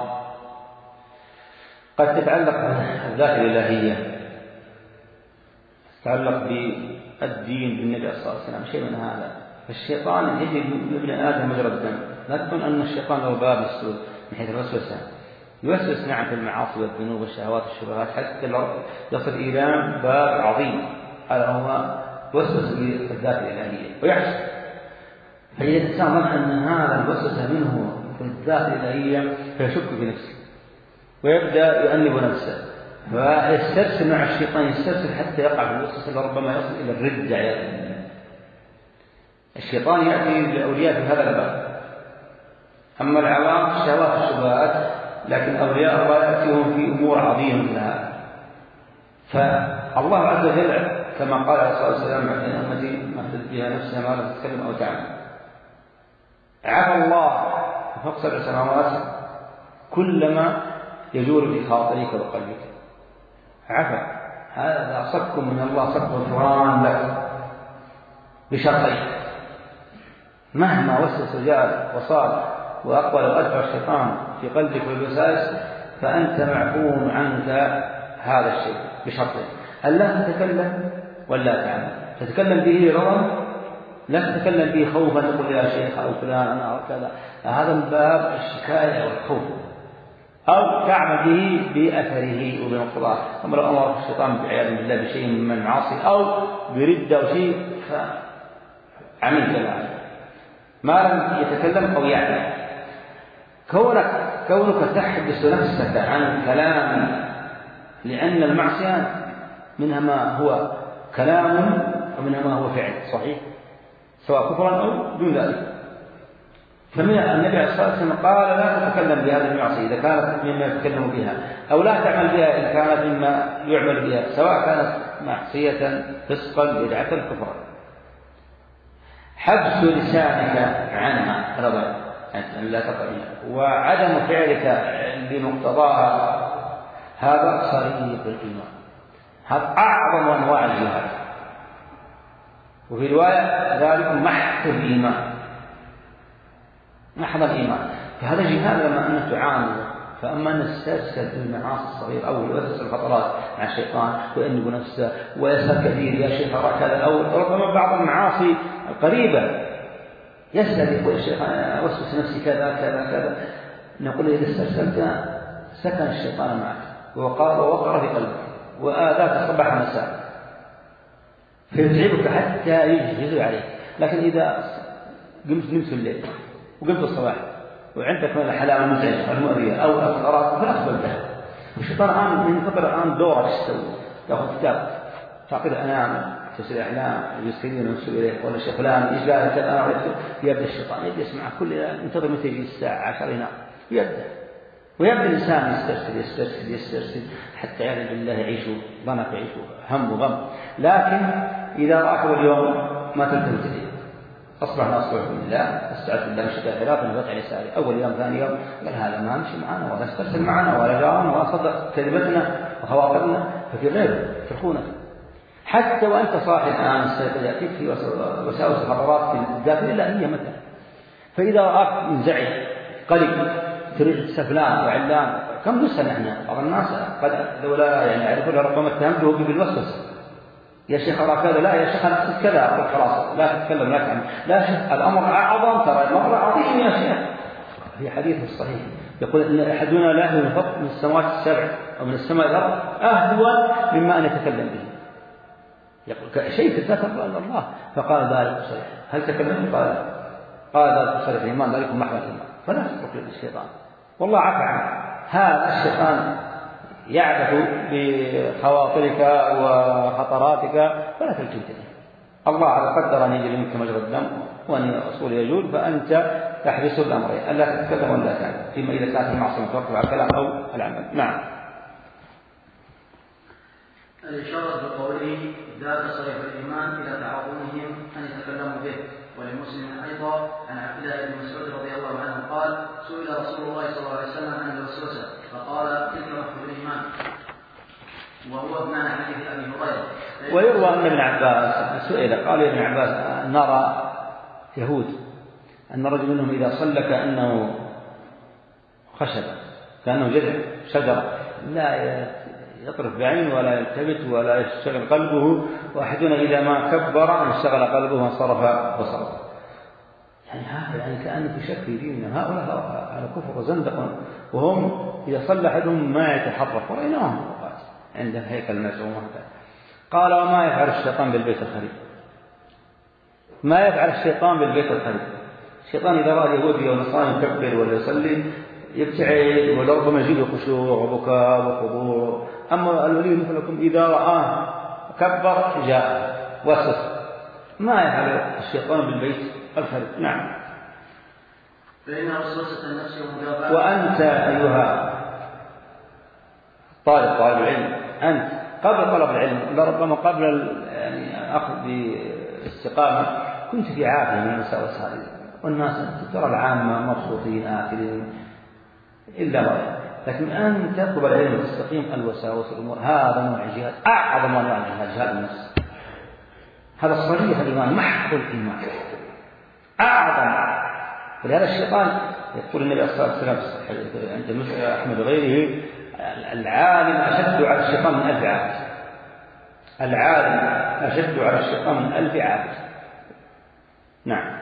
قد تتعلق بالذات الإلهية، تتعلق بالدين بالنبي صلى الله عليه وسلم، شيء من هذا. فالشيطان يجي لابن آدم مجرى الدم. لا تكون أن الشيطان له باب السوء من حيث الوسوسة، يوسوس نعم في المعاصي والذنوب والشهوات والشبهات حتى يصل إلى باب عظيم، هذا هو وسوس بالذات الإلهية ويحصل. فإذا الإنسان ظن أن هذا الوسوسة منه في الذات الإلهية فيشك في نفسه ويبدأ يؤنب نفسه، فيسترسل مع الشيطان، يسترسل حتى يقع في الوسوسة لربما يصل إلى الردة عياذا بالله. الشيطان يأتي للأولياء في هذا الباب. أما العوام في الشهوات والشبهات، لكن أولياء الله يأتيهم في أمور عظيمة مثل هذا. فالله عز وجل كما قال عليه الصلاة والسلام عن أمتي ما اهتدت بها نفسها ما لا تتكلم أو تعمل، عفى الله فوق سبع سماوات كلما يجول في خاطرك وقلبك. عفى، هذا صك من الله، صك غفران لك بشرطين: مهما وسوس جاء وصار وأقبل وأدبر الشيطان في قلبك والوسائس فأنت معفو عنك هذا الشيء بشرطين: ألا تتكلم ولا تعمل. تتكلم به رضا، لا تتكلم به خوفا تقول يا شيخ أو فلان أنا أو كذا، هذا من باب الشكاية والخوف، أو تعمل به بأثره وبمقتضاه. أما لو أمر الشيطان بعياذ بالله بشيء من المعاصي أو بردة أو شيء فعمل كلام ما لم يتكلم أو يعمل. كونك كونك تحبس نفسك عن كلام، لأن المعصية منها ما هو كلام ومنها ما هو فعل صحيح، سواء كفرا أو دون ذلك. فمن النبي عليه الصلاة والسلام قال: لا تتكلم بهذه المعصية إذا كانت مما يتكلم بها، أو لا تعمل بها إن كانت مما يعمل بها، سواء كانت معصية فسقا بدعة كفرا. حبس لسانك عنها رضا أن لا تقبلها، وعدم فعلك بمقتضاها، هذا صريح الإيمان، هذا أعظم أنواع الجهاد. وفي رواية ذلك محض الإيمان، محض الإيمان. فهذا جهاد لما أنك تعامل. فأما أن تسترسل في المعاصي الصغيرة أو يوسوس الخطرات مع الشيطان ويأنب نفسه ويسأل كثير يا شيخ أرى كذا، أو ربما بعض المعاصي القريبة يسأل يقول الشيخ أنا أوسوس نفسي كذا كذا كذا، نقول إذا استرسلت سكن الشيطان معك ووقر ووقر في قلبك وآذاك صباح مساء فيتعبك حتى يجهز عليك. لكن إذا قمت نمت الليل وقمت الصباح وعندك من الحلاوة المزعجة المؤذية أو الأخطارات فلا تقبلها. الشيطان الآن من فترة الآن دورك تسوي، تأخذ كتاب تعقد أنام تسري أحلام يسكنين ونسوا إليه ولا شيء فلان إيش قال كذا، يبدأ الشيطان يبدأ يسمع كل انتظر متى يجي الساعة عشر ينام يبدأ، ويبدأ الإنسان يسترسل يسترسل يسترسل حتى يعلم بالله يعيشوا ضنك يعيشوا هم وغم. لكن إذا رأك اليوم ما تلتمس إليه أصبحنا أصبح بالله استعد بالله من شتاء خلاف الفتح اليساري، أول يوم ثاني يوم قال هذا ما مشي معنا ولا استرسل معنا ولا جارنا ولا صدق كلمتنا وخواطرنا، ففي غير تركونه. حتى وأنت صاحي الآن السيطة يأتيك في وساوس الخطرات في الداخل إلا هي مثلا. فإذا رأك منزعج قلق تريد سفلان وعلان كم نسأل نحن بعض الناس قد لولا يعني يعرفون ربما اتهمته بالوسوسة يا شيخ أرى كذا، لا يا شيخ أنا أقصد كذا، أقول خلاص لا تتكلم لا تعمل، لا شيخ الأمر أعظم، ترى الأمر عظيم يا شيخ. في حديث الصحيح يقول إن أحدنا لا يهبط من السماوات السبع أو من السماء الأرض أهون مما أن يتكلم به، يقول شيء لا تقبل إلا الله. فقال ذلك صحيح، هل تكلم؟ قال قال ذلك صحيح الإيمان، ذلك محور الإيمان، فلا تترك للشيطان والله عفى عنه. هذا الشيطان يعبث بخواطرك وخطراتك فلا تلتفت إليه. الله قدر أن يجري منك مجرى الدم وأن الأصول يجول، فأنت تحبس الأمرين ألا تتكلم ولا تعمل فيما إذا كانت المعصية متوقفة على الكلام أو العمل. نعم. الإشارة بقوله ذات صريح الإيمان إلى تعاظمهم أن يتكلموا به. ولمسلم أيضا عن عبد الله بن مسعود رضي الله عنه قال سئل رسول الله صلى الله عليه وسلم عن الوسوسة فقال تلك محض الإيمان، وهو بمعنى حديث أبي هريرة. ويروى أن ابن عباس سئل قال يا ابن عباس نرى يهود أن رجل منهم إذا صلى كأنه خشبة كأنه جذع شجرة لا يطرف بعين ولا يلتفت ولا يشتغل قلبه، وأحدنا إذا ما كبر انشغل قلبه وصرف بصره. يعني هذا يعني كأنه في شك في ديننا، هؤلاء على كفر وزندق، وهم إذا صلى أحدهم ما يتحرك ورأيناهم عند هيكل المزعوم. قال وما يفعل الشيطان بالبيت الخريب؟ ما يفعل الشيطان بالبيت الخريب؟ الشيطان إذا رأى اليهودي ونصارى يكبر ولا يصلي يبتعد، ولربما يجيب خشوع وبكاء وخضوع أما الولي مثلكم إذا رآه كبر جاء وسط ما يفعل الشيطان بالبيت الخريف. نعم. فإن وسوسة النفس ومدافعة. وأنت أيها طالب طالب العلم، أنت قبل طلب العلم لربما قبل يعني أخذ باستقامة كنت في عافية من الوساوس هذه، والناس ترى العامة مبسوطين آكلين إلا رأي، لكن أن تطلب العلم وتستقيم الوساوس والأمور هذا نوع جهاد أعظم أنواع الجهاد، جهاد النفس. هذا صريح الإيمان، محض الإيمان أعظم. ولهذا الشيطان يقول النبي صلى الله عليه وسلم عند أحمد وغيره العالم أشد على الشيطان من ألف عابد. العالم أشد على الشيطان من ألف عابد. نعم.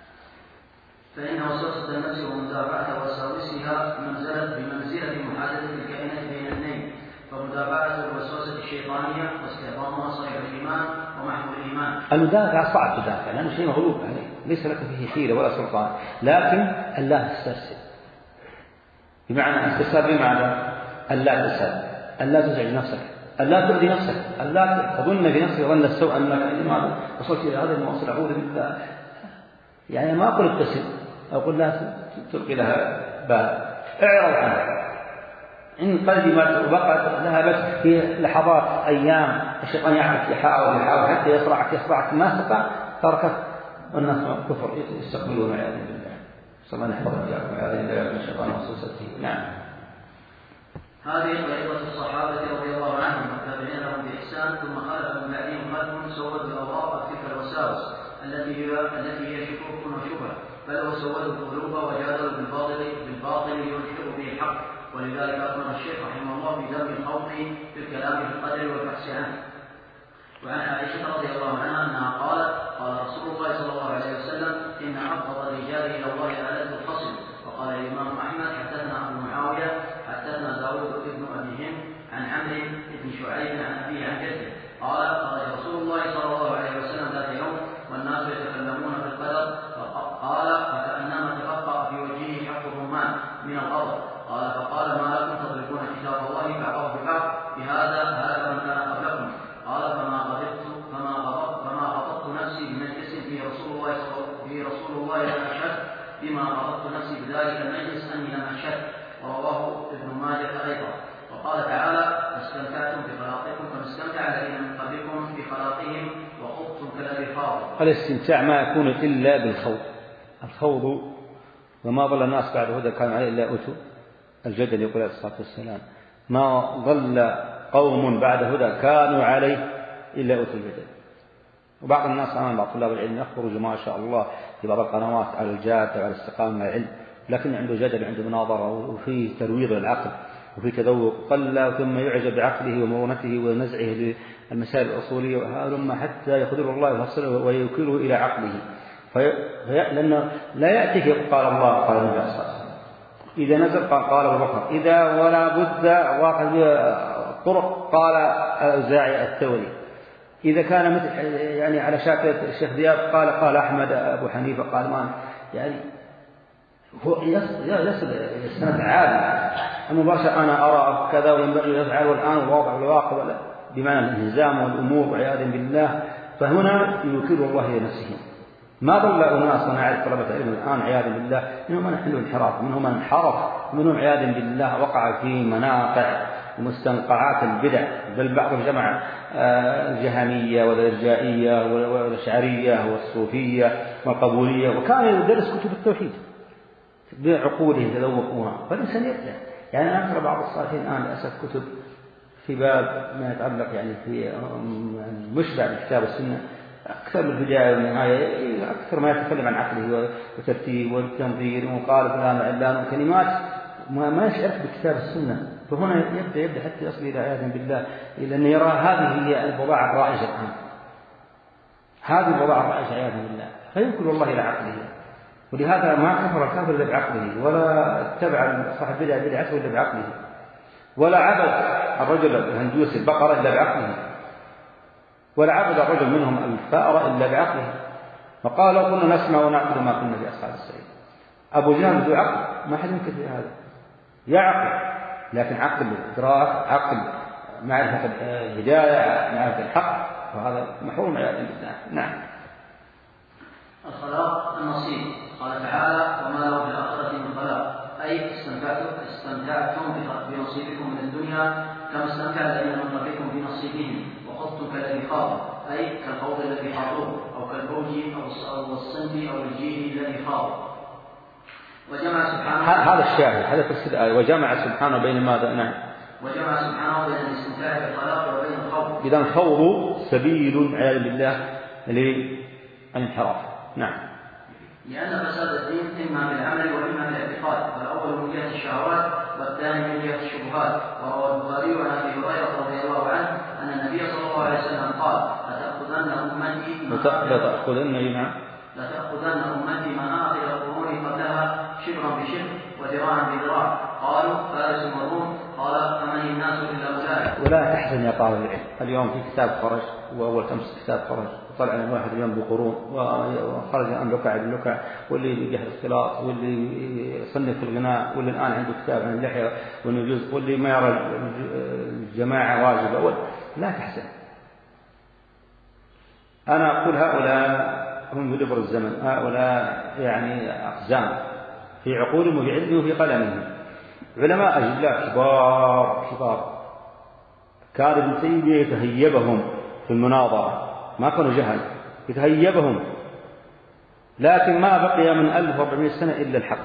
فإن وسوسة النفس ومدافعة وساوسها منزلت بمنزلة محادثة الكائنات بين الاثنين، فمدافعة الوسوسة الشيطانية واستعظامها صريح الإيمان ومحو الإيمان. المدافعة صعب تدافع لأنه شيء مغلوب عليه، ليس لك فيه حيلة ولا سلطان، لكن الله تسترسل. بمعنى استرسال بمعنى ألا تسأل، ألا تزعج نفسك، ألا تؤذي نفسك، ألا تظن في نفسك ظن السوء أنك إنما وصلت إلى هذا الموصل أعوذ بالله. يعني ما أقول اغتسل، أقول لا تلقي لها بال، اعرض عنها. إن قلبي ما بقت ذهبت في لحظات أيام الشيطان يعرف يحاول يحاول حتى يصرعك يصرعك ما استطاع تركت، والناس كفر يستقبلون والعياذ بالله. صلى الله عليه وسلم والعياذ بالله من الشيطان وسوسته. نعم. هذه طريقة الصحابة رضي الله عنهم والتابعين لهم بإحسان، ثم خلف من بعدهم خلف سودوا الأوراق تلك الوساوس التي هي التي هي شكوك وشبه، بل هو سودوا القلوب وجادلوا بالباطل بالباطل لينكروا به الحق. ولذلك أكرم الشيخ رحمه الله في ذم الخوف في الكلام في القدر والبحث عنه. وعن عائشة رضي الله عنها أنها قالت قال رسول الله صلى الله عليه وسلم إن أبغض الرجال إلى الله آلة الخصم. وقال الإمام أحمد حدثنا أبو معاوية حدثنا داود بن أبي هند عن عمرو بن شعيب عن أبيه عن جده قال خرج رسول الله صلى الله عليه وسلم ذات يوم والناس يتكلمون في القدر، قال فكأنما تبقى في وجهه حق الرمان من الأرض. قال فقال ما لكم تضربون كتاب الله بعضه ببعض بهذا هذا من كان قبلكم. قال فما غضبت فما غضبت فما غضبت نفسي بمجلس فيه رسول الله فيه رسول الله لم أشهد بما غضبت نفسي بذلك المجلس أني لم أشهد. ورواه ابن ماجه أيضا. وقال تعالى فاستمتعتم بخلاقكم كما استمتع الذين من قبلكم بخلاقهم وخضتم كالذي خاضوا. الاستمتاع ما يكون إلا بالخوض. الخوض وما ضل الناس بعد هدى كانوا عليه إلا أوتوا الجدل. يقول عليه الصلاة والسلام ما ضل قوم بعد هدى كانوا عليه إلا أوتوا الجدل. وبعض الناس أمام بعض طلاب العلم يخرج ما شاء الله في بعض القنوات على الجادة وعلى الاستقامة والعلم، لكن عنده جدل وعنده مناظرة وفيه ترويض للعقل وفي تذوق قل، ثم يعجب بعقله ومرونته ونزعه للمسائل الأصولية وهذا حتى يخذله الله ويفصله ويوكله إلى عقله. في... لأنه لا يأتيك قال الله قال النبي صلى الله عليه وسلم، إذا نزل قال أبو بكر، إذا ولا بد واحد طرق قال الأوزاعي الثوري، إذا كان مثل يعني على شاكلة الشيخ دياب قال قال أحمد أبو حنيفة قال مان، يعني هو يصل يستند عالي المباشرة أنا أرى كذا وينبغي يفعل والآن الواقع والواقع بمعنى الانهزام والأمور والعياذ بالله. فهنا يوكل الله إلى نفسه. ما ضل أناس ونعرف طلبة العلم الآن عياذ بالله منهم من حلوا الانحراف، منهم من انحرف، منهم عياذ بالله وقع في مناقع ومستنقعات البدع، بل بعضهم جمع الجهمية والإرجائية والأشعرية والصوفية والقبولية، وكان يدرس كتب التوحيد بعقولهم يتذوقونها. فالإنسان يرجع. يعني أنا أقرأ بعض الصالحين الآن للأسف كتب في باب ما يتعلق يعني في مشبع بالكتاب والسنة، أكثر من البداية والنهاية، أكثر ما يتكلم عن عقله وترتيب والتنظير وقال فلان وعلان وكلمات ما يشعرك بكتاب السنة. فهنا يبدأ يبدأ حتى يصل إلى عياذ بالله إلى أن يرى هذه هي البضاعة الرائجة الآن، هذه البضاعة الرائجة عياذ بالله، فينكر الله إلى عقله. ولهذا ما كفر الكافر إلا بعقله، ولا اتبع صاحب بدعة بدعته إلا بعقله، ولا عبد الرجل الهندوسي البقرة إلا بعقله، ولا عبد الرجل منهم الفأر إلا بعقله. فقال لو كنا نسمع ونعبد ما كنا بأصحاب السعير. أبو جهل ذو عقل ما حد يمكن في هذا، يا عقل لكن عقل إدراك، عقل معرفة الهداية، معرفة الحق، وهذا محروم على الإنسان. نعم. الخلاق النصيب. قال تعالى: وما له في الآخرة من خلاق، أي استمتعتم بنصيبكم من الدنيا كما استمتع الذين من قبلكم بنصيبهم، وخضتم كالذي خاضوا، أي كالخوض الذي خاضوه، أو كالفوج أو الصنف أو الجيل الذي خاض. وجمع سبحانه هذا الشاهد، هذا تفسير الآية. وجمع سبحانه بين ماذا؟ نعم. وجمع سبحانه بين الاستمتاع بالخلاق وبين الخوض. إذا الخوض سبيل عياذا بالله للانحراف. نعم. لأن فساد الدين إما بالعمل وإما بالاعتقاد، والأول من جهة الشهوات والثاني من جهة الشبهات. وروى البخاري عن أبي هريرة رضي الله عنه أن النبي صلى الله عليه وسلم قال: لتأخذن أمتي لتأخذن لتأخذن أمتي مناقب القرون قبلها شبرا بشبر وذراعا بذراع. قالوا: فارس وروم. قال: فمن الناس إلا أولئك. ولا تحزن يا طالب العلم، اليوم في كتاب خرج، وأول خمس كتاب خرج، وطلع من واحد اليوم بقرون، وخرج الآن لكع باللكع، واللي يجهز اختلاط، واللي يصنف الغناء، واللي الآن عنده كتاب عن اللحية والنجوز، واللي ما يرى الجماعة واجبة. لا تحزن. أنا أقول هؤلاء هم مدبر الزمن، هؤلاء يعني أقزام في عقولهم وفي علمهم وفي قلمهم، علماء أجلاء كبار كبار. كان ابن تيمية يتهيبهم في المناظرة، ما كانوا جهل، يتهيبهم، لكن ما بقي من ألف وأربعمائة سنة إلا الحق.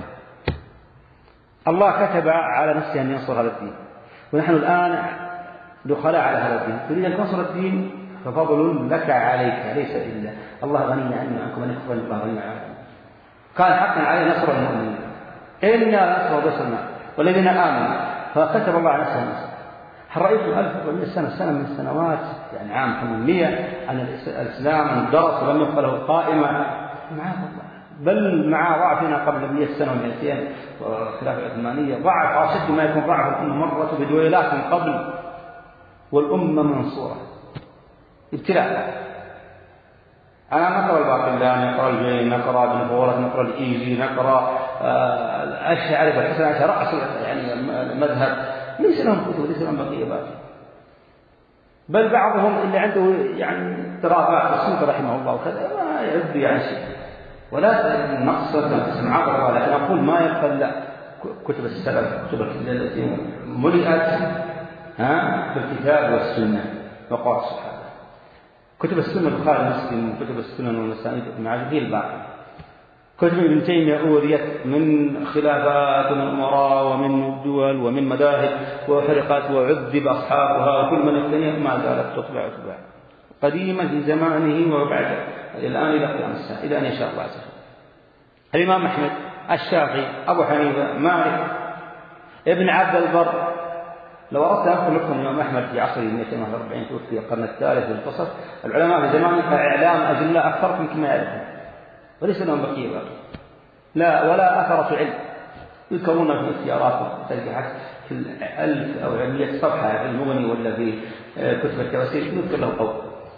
الله كتب على نفسه أن ينصر هذا الدين، ونحن الآن دخلاء على هذا الدين. تريد أن تنصر الدين ففضل لك عليك، ليس إلا الله غني عني عنكم أن يكفر الله غني عنكم. كان حقا عليه نصر المؤمنين، إنا نصر رسلنا والذين آمنوا، فكتب الله على نفسه النصر. هل رأيتم ألف وأربعمائة سنة سنة من السنوات، يعني عام ثمانمائة، أن الإسلام اندرس ولم يبقى له قائمة؟ معاذ الله، بل مع ضعفنا قبل مئة سنة ومئتين وخلافة العثمانية ضعف أشد ما يكون ضعف الأمة، مرت بدويلات من قبل والأمة منصورة. ابتلاء. أنا نقرأ الباقلاني، نقرأ الجين، نقرأ ابن فورة، نقرأ الإيزي، نقرأ الأشعري والحسن الأشعري، رأس يعني المذهب، ليس لهم كتب، ليس لهم بقية باقي. بل بعضهم اللي عنده يعني اضطرابات بسيطة رحمه الله وكذا ما يعد يعني شيء، ولا نقصد تسمع عبر، لكن أقول ما يبقى إلا كتب السلف، كتب التي ملئت ها بالكتاب والسنة وقال الصحابة. كتب السنة البخاري ومسلم، كتب السنن والمسانيد ابن عجل هي الباقي. كتب ابن تيمية أوريت من خلافات ومن أمراء ومن الدول ومن مذاهب وحرقات وعذب أصحابها، وكل من اقتنع ما زالت تطبع تطبع قديما في زمانه وبعد الآن إلى قيام الساعة، إلى أن يشاء الله عز وجل. الإمام أحمد، الشافعي، أبو حنيفة، مالك، ابن عبد البر. لو أردت أن أذكر لكم الإمام أحمد في عصره مئتين وأربعين، توفي القرن الثالث والفصل، العلماء في زمانه كإعلام أجلاء أكثر من كما يعرفون، وليس لهم بقية باقي، لا ولا أثرة علم. يذكرون في اختيارات وترجيحات في الألف أو مئة صفحة في المغني ولا في كتب التفاسير يذكر له قول.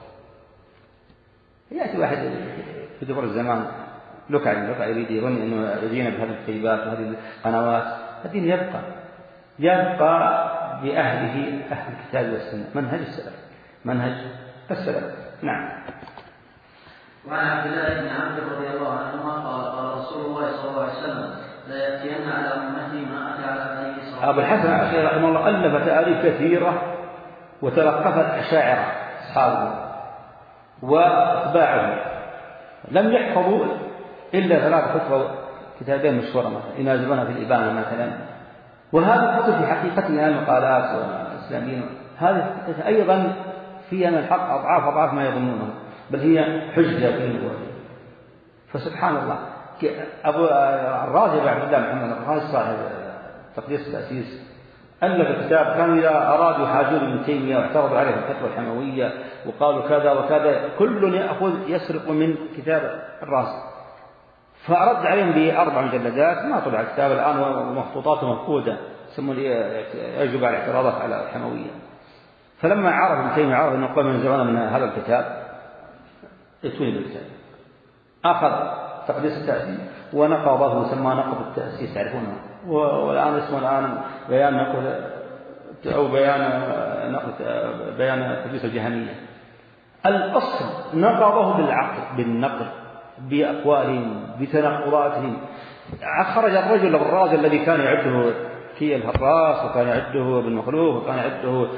يأتي واحد في دبر الزمان لكع لكع يريد يظن أنه يدين بهذه الكتيبات وهذه القنوات. الدين يبقى يبقى بأهله، أهل الكتاب والسنة، منهج السلف، منهج السلف. نعم. وعن عبد الله بن عمرو رضي الله عنهما قال: قال رسول الله صلى الله عليه وسلم: لا يأتين على أمتي ما أتى على بني إسرائيل. أبو الحسن الأشعري رحمه الله ألف تأليف كثيرة وتلقف الأشاعرة أصحابه وأتباعه، لم يحفظوا إلا ثلاث كتب، كتابين مشهورة مثلا إنا زمنا في الإبانة مثلا. وهذه الكتب في حقيقتها المقالات والإسلاميين، هذه أيضا فيها من الحق أضعاف أضعاف ما يظنونه، بل هي حجة في الوحي. فسبحان الله. أبو الرازي بن عبد الله محمد الرازي صاحب تقديس التأسيس ألف كتاب، كان إذا أرادوا يحاجون ابن تيمية واعترضوا عليه الفتوى الحموية وقالوا كذا وكذا، كل يأخذ يسرق من كتاب الرازي، فأرد عليهم بأربع مجلدات، ما طبع الكتاب الآن ومخطوطاته مفقودة، سموا يجب على الاعتراضات على الحموية. فلما عرف ابن تيمية عرف أنه قام من زمان من هذا الكتاب، اتوني بالكتاب، أخذ تقديس التأسيس ونقضه وسمى نقض التأسيس، تعرفونه، والآن اسمه الآن بيان نقض أو بيان بيان تلبيس الجهمية. الأصل نقضه بالعقل بالنقل بأقوالهم بتنقضاتهم. خرج الرجل الراجل الذي كان يعده في الهراس وكان يعده بالمخلوق وكان يعده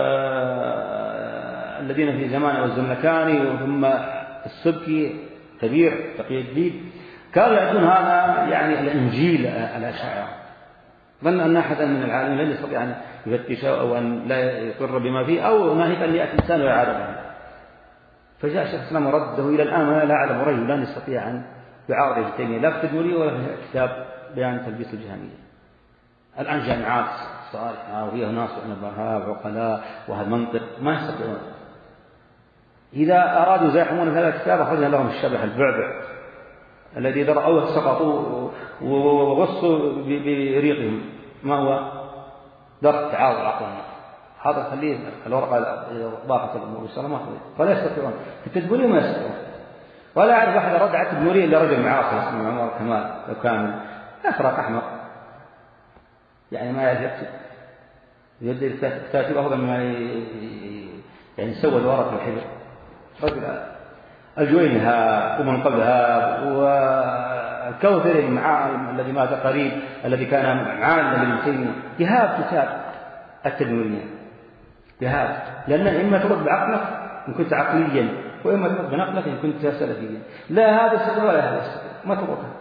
آه الذين في زمان والزملكاني ثم السبكي كبير تقي الدين، كانوا يعدون هذا يعني الإنجيل الأشاعرة. ظن أن أحدا من العالمين لن يستطيع أن يفتش أو أن لا يقر بما فيه أو ناهيك أن يأتي إنسان ويعارضه. فجاء الشيخ الإسلام ورده إلى الآن لا أعلم رجل لا يستطيع أن يعارض ابن تيمية لا في التدمرية ولا في كتاب بيان تلبيس الجهمية. الآن جامعات صالحة وفيها ناس عن الذهاب وعقلاء وهالمنطق ما يستطيعون. إذا أرادوا زيحمون هذا الكتاب أخرجنا لهم الشبح البعبع الذي درأوه سقطوا وغصوا بريقهم. ما هو درء تعارض العقل والنقل. هذا خليه الورقة ضاقت الأمور والسلام فلا يستطيعون في التدبير ما يستطيعون. ولا أعرف أحد رد على التدبير إلا رجل معاصر اسمه عمر كمال لو كان أفرق أحمق يعني ما يعرف يكتب يدي كتاب أفضل مما يعني سوى الورق الحبر. رجل الجوينها ومن قبلها والكوثري المعالم الذي مات قريب الذي كان معالم لابن تيمية جهاد كتاب التدميرية جهاد. لأن إما ترد بعقلك إن كنت عقليا وإما ترد بنقلك إن كنت سلفيا. لا هذا السبب ولا هذا السبب ما تركها.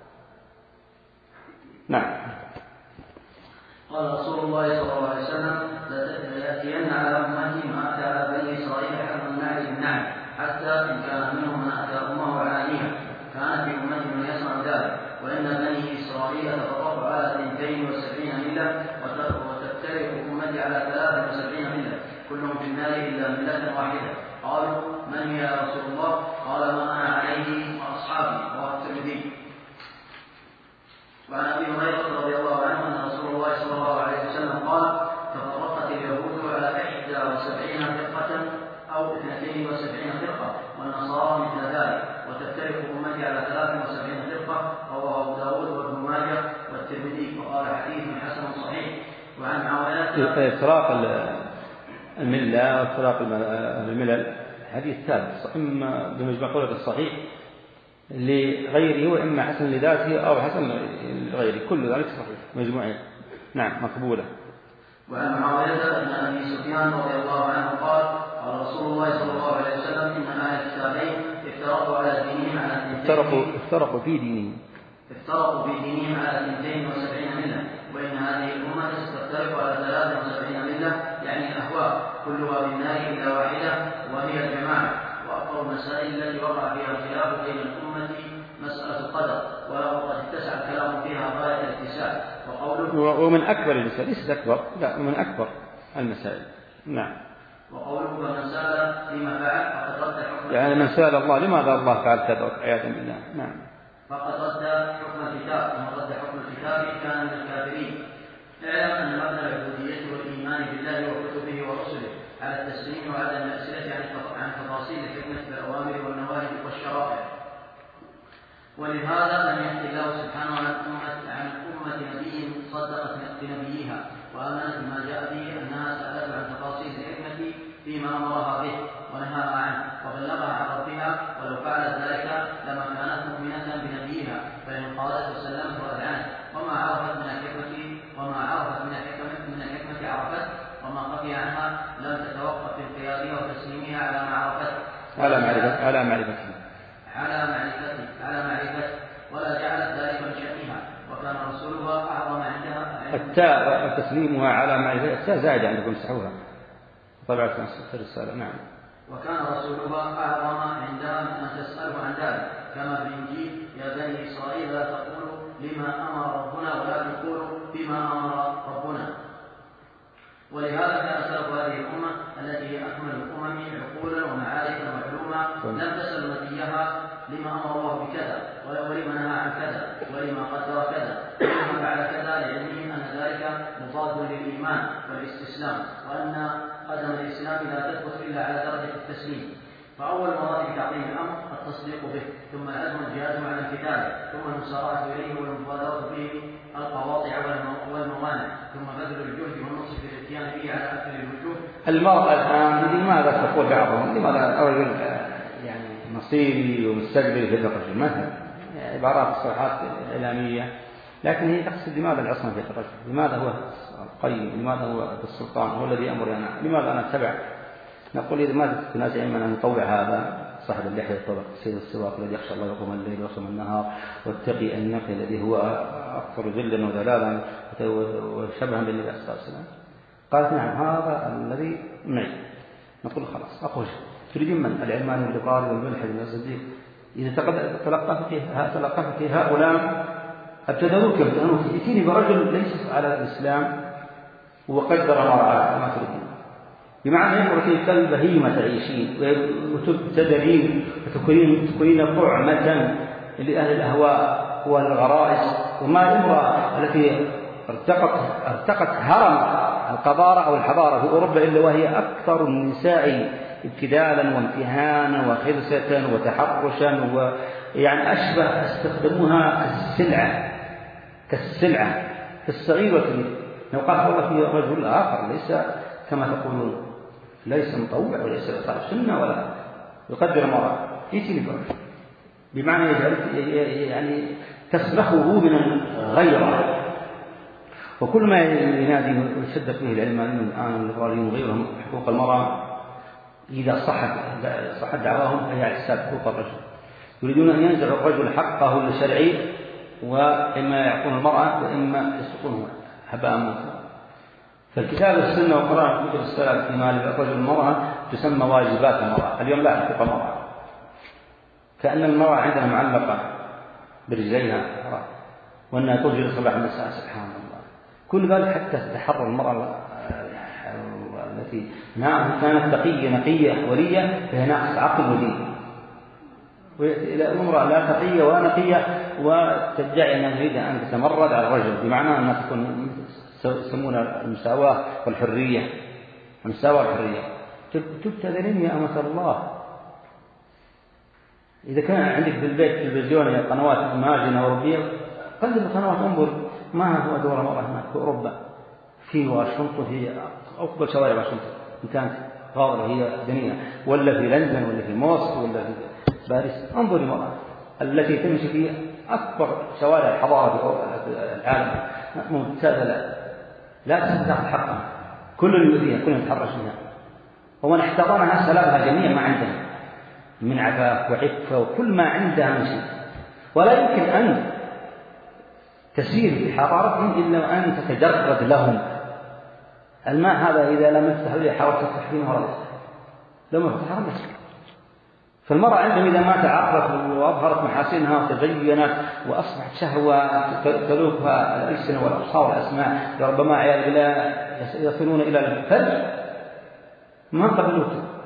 نعم. قال رسول الله صلى الله عليه وسلم ليأتين على أمتي ما أتى على بني إسرائيل حكم النعل بالنعل حتى إن كان منهم من أتى أمه علانية كان في أمتي من يصنع ذلك. وإن بني إسرائيل تفرقوا على اثنتين وسبعين ملة وتفترق أمتي على ثلاث وسبعين ملة كلهم في النار إلا ملة واحدة. قالوا من يا رسول الله؟ قال ما أنا عليه وأصحابي رواه الترمذي. وعن أبي هريرة رضي الله عنه أن رسول الله صلى الله عليه وسلم قال تفرقت اليهود على إحدى وسبعين فرقة أو اثنتين وسبعين فرقة والنصارى مثل ذلك وتفترق أمتي على ثلاث وسبعين فرقة رواه أبو داود وابن ماجه والترمذي وقال حديث حسن صحيح. وعن معاوية افتراق الملة وافتراق الملل حديث ثابت إما بمجمع قولة الصحيح لغيره وإما حسن لذاته أو حسن لغيره كل ذلك صحيح مجموعين. نعم مقبولة. وعن معاوية بن أبي سفيان رضي الله عنه قال قال رسول الله صلى الله عليه وسلم إن أهل الكتابين افترقوا على دينهم على افترقوا افترقوا في دينهم افترقوا في دينهم على اثنتين وسبعين ملة وإن هذه الأمة ستفترق على ثلاث وسبعين ملة يعني الأهواء كلها بالنار إلا واحدة وهي الجماعة. وأكثر المسائل التي وقع فيها الخلاف بين الأمة مسألة القدر وقد اتسع الكلام فيها غاية الاتساع. وقوله ومن أكبر المسائل ليست أكبر لا من أكبر المسائل. نعم. وقوله فمن سأل فيما فعل فقد رد حكم يعني من سأل الله لماذا الله فعل كذا عياذا بالله. نعم. فقد رد حكم الكتاب ومن رد حكم الكتاب كان من الكافرين. اعلم أن مبنى العبودية والإيمان بالله وكتبه ورسله على التسليم وعلى المأسلة عن تفاصيل الحكمة بالأوامر والنواهي والشرائع. ولهذا لم يحكي الله سبحانه عن أمة عن أمة نبي صدقت بنبيها وآمنت بما جاء به أنها سألت عن تفاصيل الحكمة فيما أمرها به ونهاها عنه وبلغها عن ربها ولو فعلت ذلك لما كانت مؤمنة بنبيها فإن قالت وسلمت وأذعنت وما عرفت من الحكمة وما عرفت من الحكمة من الحكمة عرفت وما خفي عنها لم تتوقف في انقيادها وتسليمها على ما عرفت على معرفة على معرفته على معرفته على معرفته ولا جعلت ذلك من شأنها وكان رسولها أعظم عندها التاء وتسليمها على معرفته التاء زائدة عندكم سحوها طبعا في الرسالة. نعم. وكان رسولها أعظم عندها من أن تسأله عن ذلك كما في الإنجيل يا بني إسرائيل لا تقولوا لما أمر ربنا ولكن قولوا بما أمر ربنا. ولهذا كان سلف هذه الأمة التي هي أكمل الأمم عقولا ومعارفا وعلوما لم تسأل نبيها لما أمر الله بكذا ولما نهى عن كذا ولما قدر كذا ولما فعل كذا لعلمهم أن ذلك مضاد للإيمان والاستسلام وأن قدم الإسلام لا تثبت إلا على درجة التسليم. فأول مراتب تعظيم الأمر التصديق به ثم العزم الجهاد على امتثاله ثم المسارعة إليه والمبادرة به القواطع والموانع ثم بذل الجهد والنصح في والاتيان به على أكثر الوجوه. المرأة الآن لماذا تقول بعضهم لماذا الرجل يعني نصيبي ومستقبلي في الرجل مثلا عبارات الصراحات الإعلامية، لكن هي تقصد لماذا العصمة في الرجل؟ لماذا هو القيم؟ لماذا هو السلطان؟ هو الذي يأمر أنا؟ لماذا أنا أتبع؟ نقول إذا ما تنازع إما أن نطوع هذا صاحب اللحية الطبق سيد السواق الذي يخشى الله يقوم الليل ويصوم النهار والتقي النقي الذي هو أكثر ذلا وذلالا وشبها بالنبي صلى الله عليه وسلم. قالت نعم هذا الذي معي. نقول خلاص أخرج. تريدين من العلماني والليبرالي والملحد والزنديق؟ إذا تلقفك في هؤلاء ابتدأوك ابتدأوك يأتيني برجل ليس على الإسلام وقدر مرعاه ما تريدين، بمعنى يمرك كالبهيمة تعيشين وتبتدلين وتكونين طعمة لأهل الأهواء والغرائز، وما الامرأة التي ارتقت, ارتقت هرم القذارة أو الحضارة في أوروبا إلا وهي أكثر النساء ابتدالا وامتهانا وخلسة وتحرشا، ويعني أشبه استخدموها كالسلعة كالسلعة كالصغير والكبير. لو قال الله في رجل آخر ليس كما تقولون، ليس مطوع وليس صاحب سنة ولا يقدر مرة يأتي لفرج، بمعنى يجعل يعني تسلخه من الغيرة. وكل ما ينادي ويشدد فيه العلمانيون الآن والليبراليون وغيرهم حقوق المرأة إذا صحت صحت دعواهم فهي على حساب حقوق الرجل. يريدون أن ينزع الرجل حقه الشرعي، وإما يعطون المرأة وإما يسقطونه هباء منثورا. فالكتاب والسنة وقراءة كتب السلف فيما الرجل والمرأة تسمى واجبات المرأة. اليوم لا حقوق المرأة، كأن المرأة عندنا معلقة برجليها وأنها ترجل صباح المساء. سبحان الله، كل ذلك حتى تتحرر المرأة التي كانت تقية نقية ولية فهي ناقص عقل ودين، إلى امرأة لا تقية ولا نقية وتدعي أنها تريد أن تتمرد على الرجل، بمعنى أنها تكون يسمونها المساواة والحرية. المساواة والحرية تبتذلين يا أمة الله. إذا كان عندك في البيت تلفزيون قنوات ماجنة أوروبية قلب القنوات، انظر ما هو دور المرأة هناك في أوروبا، في واشنطن، في أقبل شوارع واشنطن إن كانت غاضبة هي دنيا، ولا في لندن ولا في موسكو ولا في باريس. انظر المرأة التي تمشي في أكبر شوارع الحضارة في العالم مبتذلة لا تستطيع حقا، كل يؤذيها كل يتحرش منها، ومن احتضنها سلبها جميع ما عندها من عفاف وعفة وكل ما عندها من شيء. ولا يمكن أن تسير في حضارتهم إلا وأن تتجرد لهم. الماء هذا إذا لم يفتح لي حاولت تحريمه ولا يفتح لم يفتح رمس. فالمرأة عندهم إذا ما تعرف وأظهرت محاسنها وتزينت وأصبحت شهوة تلوكها الألسنة والأبصار والأسماع، ربما عياذ بالله يصلون إلى الفجر، ما قبلوك.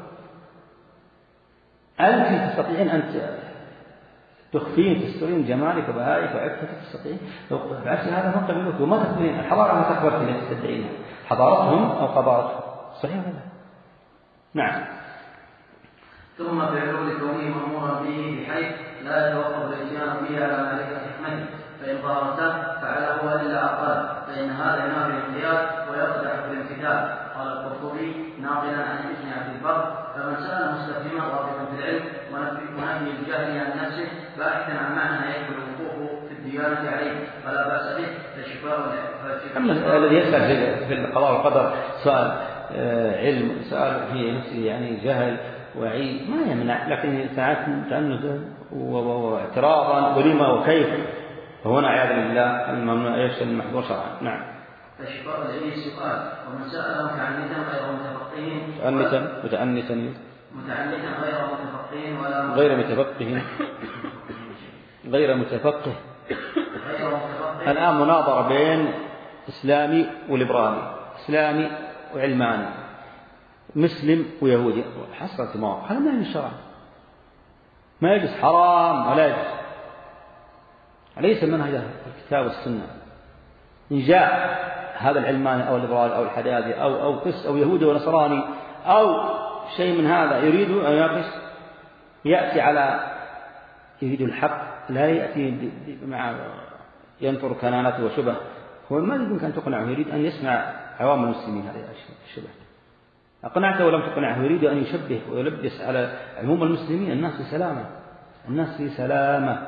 أنت تستطيعين أن تخفين تسترين جمالك وبهائك وعفتك، تستطيعين لو فعلت هذا ما قبلوك وما تقبلين. الحضارة ما تقبل التي تدعينها حضارتهم أو قضارتهم، صحيح ولا؟ نعم. ثم بعلوم كونه مأمورا به بحيث لا يتوقف الاتيان به على ملكة حكمته، فإن ظهرته فعله وإلا أقل، فإن هذا ينافي الانقياد ويقدح في الامتثال. قال القرطبي ناقلا عن ابن عبد البر: فمن سأل مستفهما رافضا في العلم ونفي الجهل عن نفسه باحثا عن معنى يكمل وقوفه في الديانة عليه فلا بأس به، فالشفاء. أما الذي يسأل في القضاء والقدر سؤال علم، سؤال في نفسه يعني جهل وعي ما يمنع، لكن ساعات تعنتا واعتراضا ولما وكيف، فهنا عياذا بالله الممنوع يشتري المحظور شرعا. نعم. فالشفاء العلمي السؤال: ومن سأل متعنتا غير متفقه متعنتا متعنتا متعنتا غير متفقه ولا غير متفقه غير متفقه الآن مناظرة بين إسلامي وليبرالي، إسلامي وعلماني، مسلم ويهودي، حصلت مواقف، هذا ما من الشرع، ما يجوز، حرام ولا يجوز، ليس منهج الكتاب والسنة. إن جاء هذا العلماني أو الليبرالي أو الحدادي أو أو قس أو يهودي ونصراني أو شيء من هذا يريد أن يقص، يأتي على يريد الحق، لا يأتي مع ينفر كنانته وشبه، هو ما يمكن أن تقنعه، يريد أن يسمع عوام المسلمين هذه الشبه. أقنعته ولم تقنعه، يريد أن يشبه ويلبس على عموم المسلمين. الناس في سلامة، الناس في سلامة،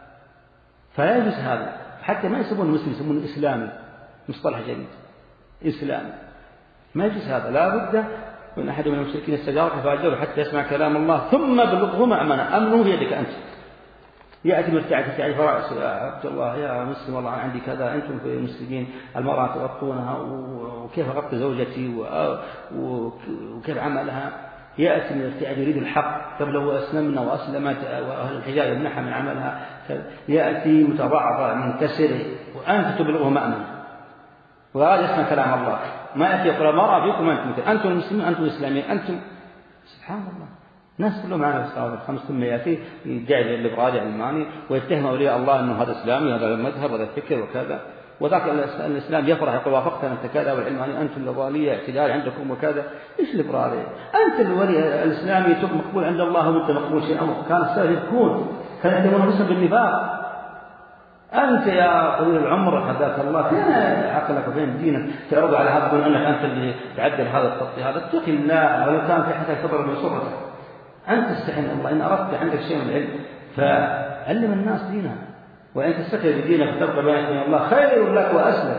فلا يجوز هذا. حتى ما يسمون المسلم، يسمون إسلامي، مصطلح جديد إسلامي، ما يجوز هذا. لا بد من أحد من المشركين استجارك فأجره حتى يسمع كلام الله ثم بلغه مأمنة، أمنه بيدك أنت. يأتي مرتعد تعرف رأس عبد الله يا مسلم والله عندي كذا، أنتم في المسلمين المرأة تغطونها وكيف غطي زوجتي وكيف عملها. يأتي مرتعد يريد الحق، طب لو أسلمنا وأسلمت وأهل الحجاج يمنعها من عملها. يأتي متضعضع منكسر وأنت تبلغه مأمنة وهذا يسمع كلام الله. ما يأتي يقول ما رأى فيكم أنتم أنتم المسلمين أنتم الإسلاميين أنتم. سبحان الله، الناس كلهم معنا في الصلاة الخمس، ثم يأتي يدعي الليبرالي العلماني ويتهم أولياء الله أنه هذا إسلامي هذا المذهب هذا الفكر وكذا، وذاك الإسلام يفرح يقول وافقت أنت كذا، والعلماني أنتم الليبرالية اعتدال عندكم وكذا. إيش الليبرالي؟ أنت الولي الإسلامي مقبول عند الله وأنت مقبول شيء أمر. كان السلف يكون كان يتهمون مسلم بالنفاق. أنت يا طويل العمر هداك الله فين عقلك وفين دينك تعرض على هذا تقول أنك أنت اللي تعدل هذا التغطي هذا؟ اتق الله ولو كان في حتى كبر من سرتك. أنت استحن الله إن أردت عندك شيء من العلم فعلم الناس دينها، وإن تستحي بدينك وتبقى بينك وبين الله خير لك وأسلم.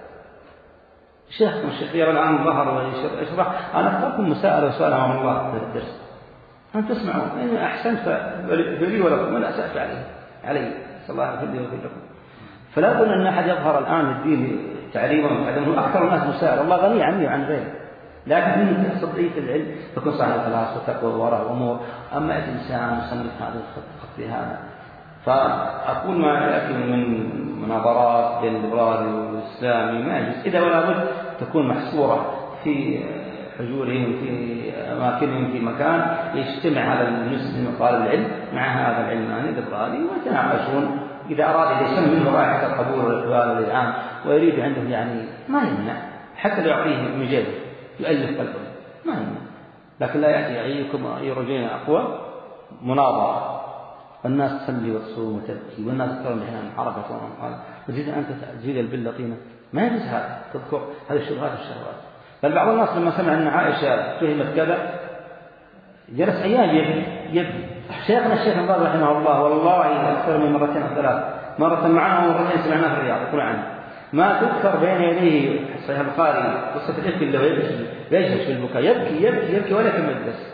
شيخكم الشيخ الآن ظهر ويشرح. أنا أخبركم مساءلة وسؤال أمام الله في الدرس، أن تسمعوا إن أحسنت فلي ولكم ولا أسأت عليه علي صلى الله عليه وسلم. فلا بد أن أحد يظهر الآن الدين تعليما وتعليما. أكثر الناس مسائل الله غني عني وعن غيره، لكن من صدقية العلم تكون صاحب الخلاص والتقوى وراء الأمور. أما الإنسان مصنف هذا الخط هذا، فأقول ما يأتي من مناظرات بين الليبرالي والإسلامي ما يجوز إذا ولا بد تكون محصورة في حجورهم في أماكنهم في مكان يجتمع هذا المسلم طالب العلم مع هذا العلماني الليبرالي ويتناقشون. إذا أراد إذا يسمى منه رائحة القبول والإقبال والإذعان ويريد عنده يعني ما يمنع، حتى لو يعطيه مجابه يؤلف قلبه ما يمنع، لكن لا يأتي يعيكم أي رجلين أقوى مناظرة والناس تصلي وتصوم وتبكي والناس ترى نحن حركة ومن وتزيد أنت تزيد البلطينة. ما يجوز هذا، تذكر هذه الشبهات الشهوات. بل بعض الناس لما سمع أن عائشة تهمت كذا جلس أيام يبكي يبكي. شيخنا الشيخ الباز رحمه الله والله أكثر من مرتين أو ثلاث، مرة معنا ومرتين سمعناه في الرياض يقول عنه ما تذكر بين يديه صحيح البخاري قصة الإفك اللي هو يجلس في البكاء يبكي يبكي يبكي ولا يكمل الدرس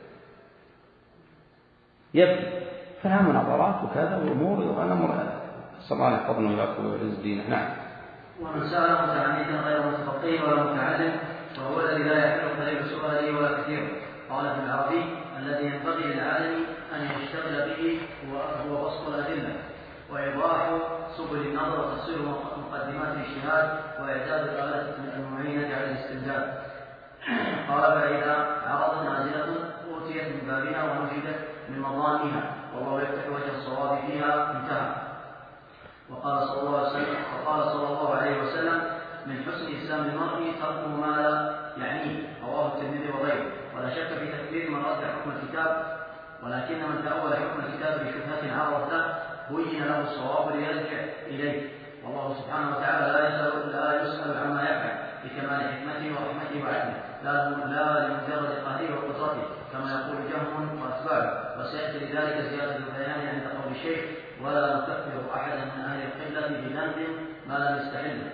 يبكي. فها مناظرات وكذا وأمور والأمر صلى الله يحفظنا ويعفو ويعز دينه. نعم. ومن سأل متعمدا غير متفقه ولا متعلم فهو الذي لا يحل قليل سؤاله ولا كثير. قال ابن العربي الذي ينبغي للعالم أن يشتغل به هو بسط الأدلة وإيضاح سبل النظر وتصوير مقدمات الاجتهاد وإعداد الآلة المعينة على الاستنجاد. قال فإذا عرضت نازلة أوتيت من بابها ونجدت من مظانها والله يفتح وجه الصواب فيها انتهى. وقال صلى الله عليه وسلم وقال صلى الله عليه وسلم من حسن إسلام المرء تركه ما لا يعنيه. رواه الترمذي وغيره. ولا شك في تكفير من رد حكم الكتاب، ولكن من تأول حكم الكتاب بشبهة عرضت له بين له الصواب ليرجع إليه. والله سبحانه وتعالى لا يسأل لا يسأل عما يفعل بكمال حكمته ورحمته وعدله لا لا لمجرد قهره وقدرته كما يقول جهم وأتباعه. وسيأتي لذلك زيادة البيان عند قول الشيخ ولا نكفر أحدا من أهل القبلة بذنب ما لم يستحله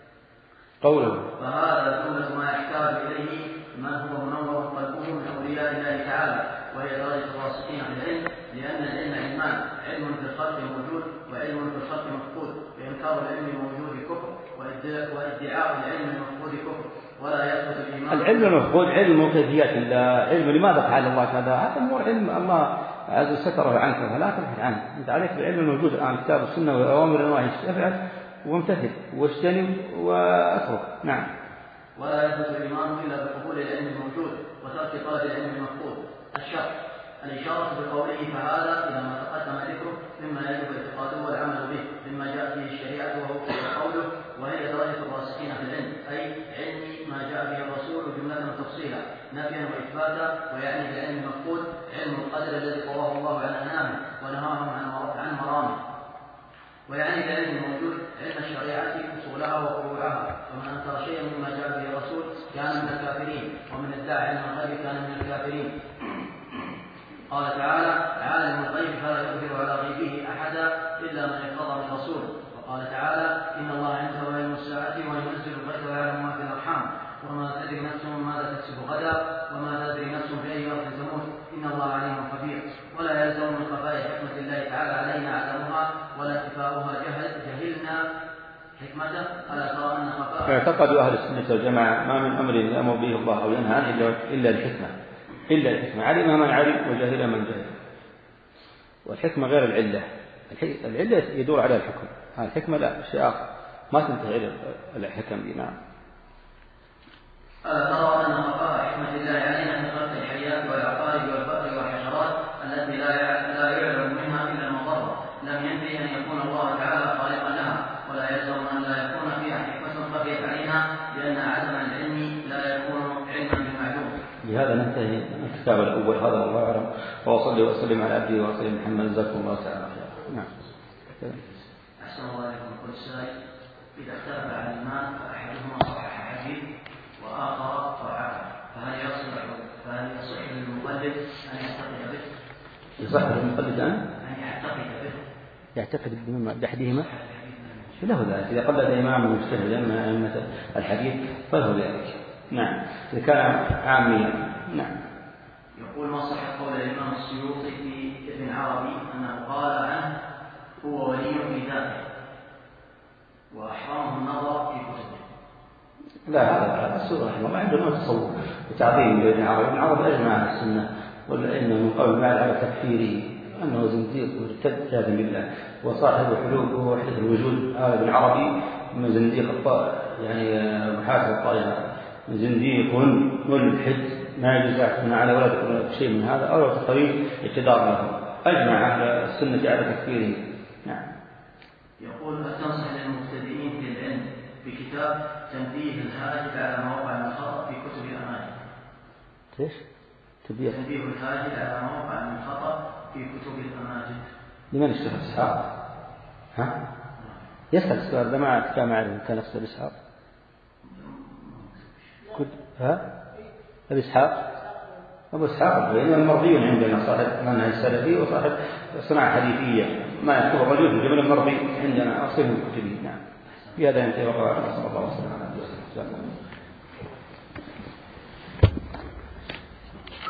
قوله. فهذا جملة ما يحتاج إليه من هو منور قلبه من أولياء الله تعالى وهي درجة الراسخين في العلم، لأن العلم علمان علم في الخلق موجود وعلم في الخلق مفقود، وإنكار العلم الموجود كفر وادعاء العلم المفقود كفر ولا يثبت الإيمان. العلم المفقود علم كيفيات الله، علم لماذا فعل الله كذا، هذا مو علم الله عز ستره عنك فلا تبحث عنه. أنت عليك بالعلم الموجود الآن كتاب السنة وأوامر النواهي افعل وامتثل واجتنب واترك. نعم. ولا يثبت الإيمان إلا بقبول العلم الموجود وترك طلب العلم المفقود. الشرط الإشارة بقوله فهذا إلى ما تقدم ذكره مما يجب اعتقاده والعمل به مما جاء به الشريعة وهو قوله وهي درجة الراسخين في العلم أي علم ما جاء به الرسول جملة تفصيلا نفيا وإثباتا. ويعني بالعلم المفقود علم القدر الذي قضاه الله عن أنامه ونهاهم عن مرامه. ويعني بالعلم الموجود علم الشريعة أصولها وفروعها فمن أنكر شيئا مما جاء به الرسول كان من الكافرين، ومن ادعى علم الغيب كان من الكافرين. قال تعالى: عالم الغيب فلا يظهر على غيبه أحدا إلا من ارتضى من رسول. وقال تعالى: إن الله عنده علم الساعة وينزل الغيث ويعلم ما في الأرحام وما تدري نفس ماذا تكسب غدا وما تدري نفس بأي أرض تموت إن الله عليم خبير. ولا يلزم من خفاء حكمة الله تعالى علينا عدمها ولا خفاؤها جهل جهلنا حكمته. ألا ترى أن خفاء اعتقد أهل السنة والجماعة ما من أمر يأمر به الله أو ينهى عنه إلا الحكمة إلا الحكمة علم من علم وجهل من جهل. والحكمة غير العلة. العلة يدور على الحكم، الحكمة لا شيء آخر ما تنتهي إلى الحكم دي. نعم. ألا ترى أن خفاء حكمة الله علينا من خلق الحيات والعقارب والفأر والحشرات التي لا يعلم منها إلا المضرة لم ينفي أن يكون الله تعالى خالقا لها، ولا يلزم أن لا يكون فيها حكمة خفيت علينا لأن عدم العلم لا يكون علما بالمعلوم. بهذا ننتهي الكتاب الأول. هذا الله أعلم، وصلي وسلم على عبده ورسوله محمد جزاكم الله تعالى خيرا. نعم. أحسن الله إليكم. كل سائل إذا اختلف عن الإيمان فأحدهما صحح حديث وآخر ضعفه فهل يصح فهل يصح للمقلد أن يعتقد به؟ يصح للمقلد أن أن يعتقد به يعتقد بأحدهما له ذلك. إذا قلد إمام مجتهدا من أئمة الحديث فله ذلك. نعم. إذا كان عاميا. نعم. يقول: ما صح قول الإمام السيوطي في ابن عربي أنه قال عنه هو ولي في ذاته وأحرمه النظر في كتبه؟ لا هذا السورة رحمه الله عنده نوع تصور وتعظيم لابن عربي. ابن عربي أجمع على السنة والأئمة من قول بعد على تكفيره أنه زنديق مرتد جاذب بالله وصاحب حلول ووحدة الوجود. هذا ابن عربي من زنديق الطائر يعني محاسب الطائرة من زنديق ملحد ما يجوز يعتمد على ولا ذكر شيء من هذا أو تقريب اعتذار له. أجمع على السنة على تكفيره. نعم. يقول: هل تنصح للمبتدئين في العلم بكتاب تنبيه الهاجد على مواقع الخطأ في كتب الأماني؟ ايش؟ تنبيه تنبيه الهاجد على مواقع الخطأ في كتب الأماجد. لمن اشتغل إسحاق؟ ها؟ يسأل السؤال ده ما كان معرفة كان يسأل إسحاق. كنت ها؟ أبي إسحاق أبو إسحاق بين المرضيون عندنا صاحب منهج سلفي وصاحب صناعة حديثية ما يكتب الرجل في جمل المرضي عندنا أصله كتبه. نعم. بهذا ينتهي وقال صلى الله عليه وسلم.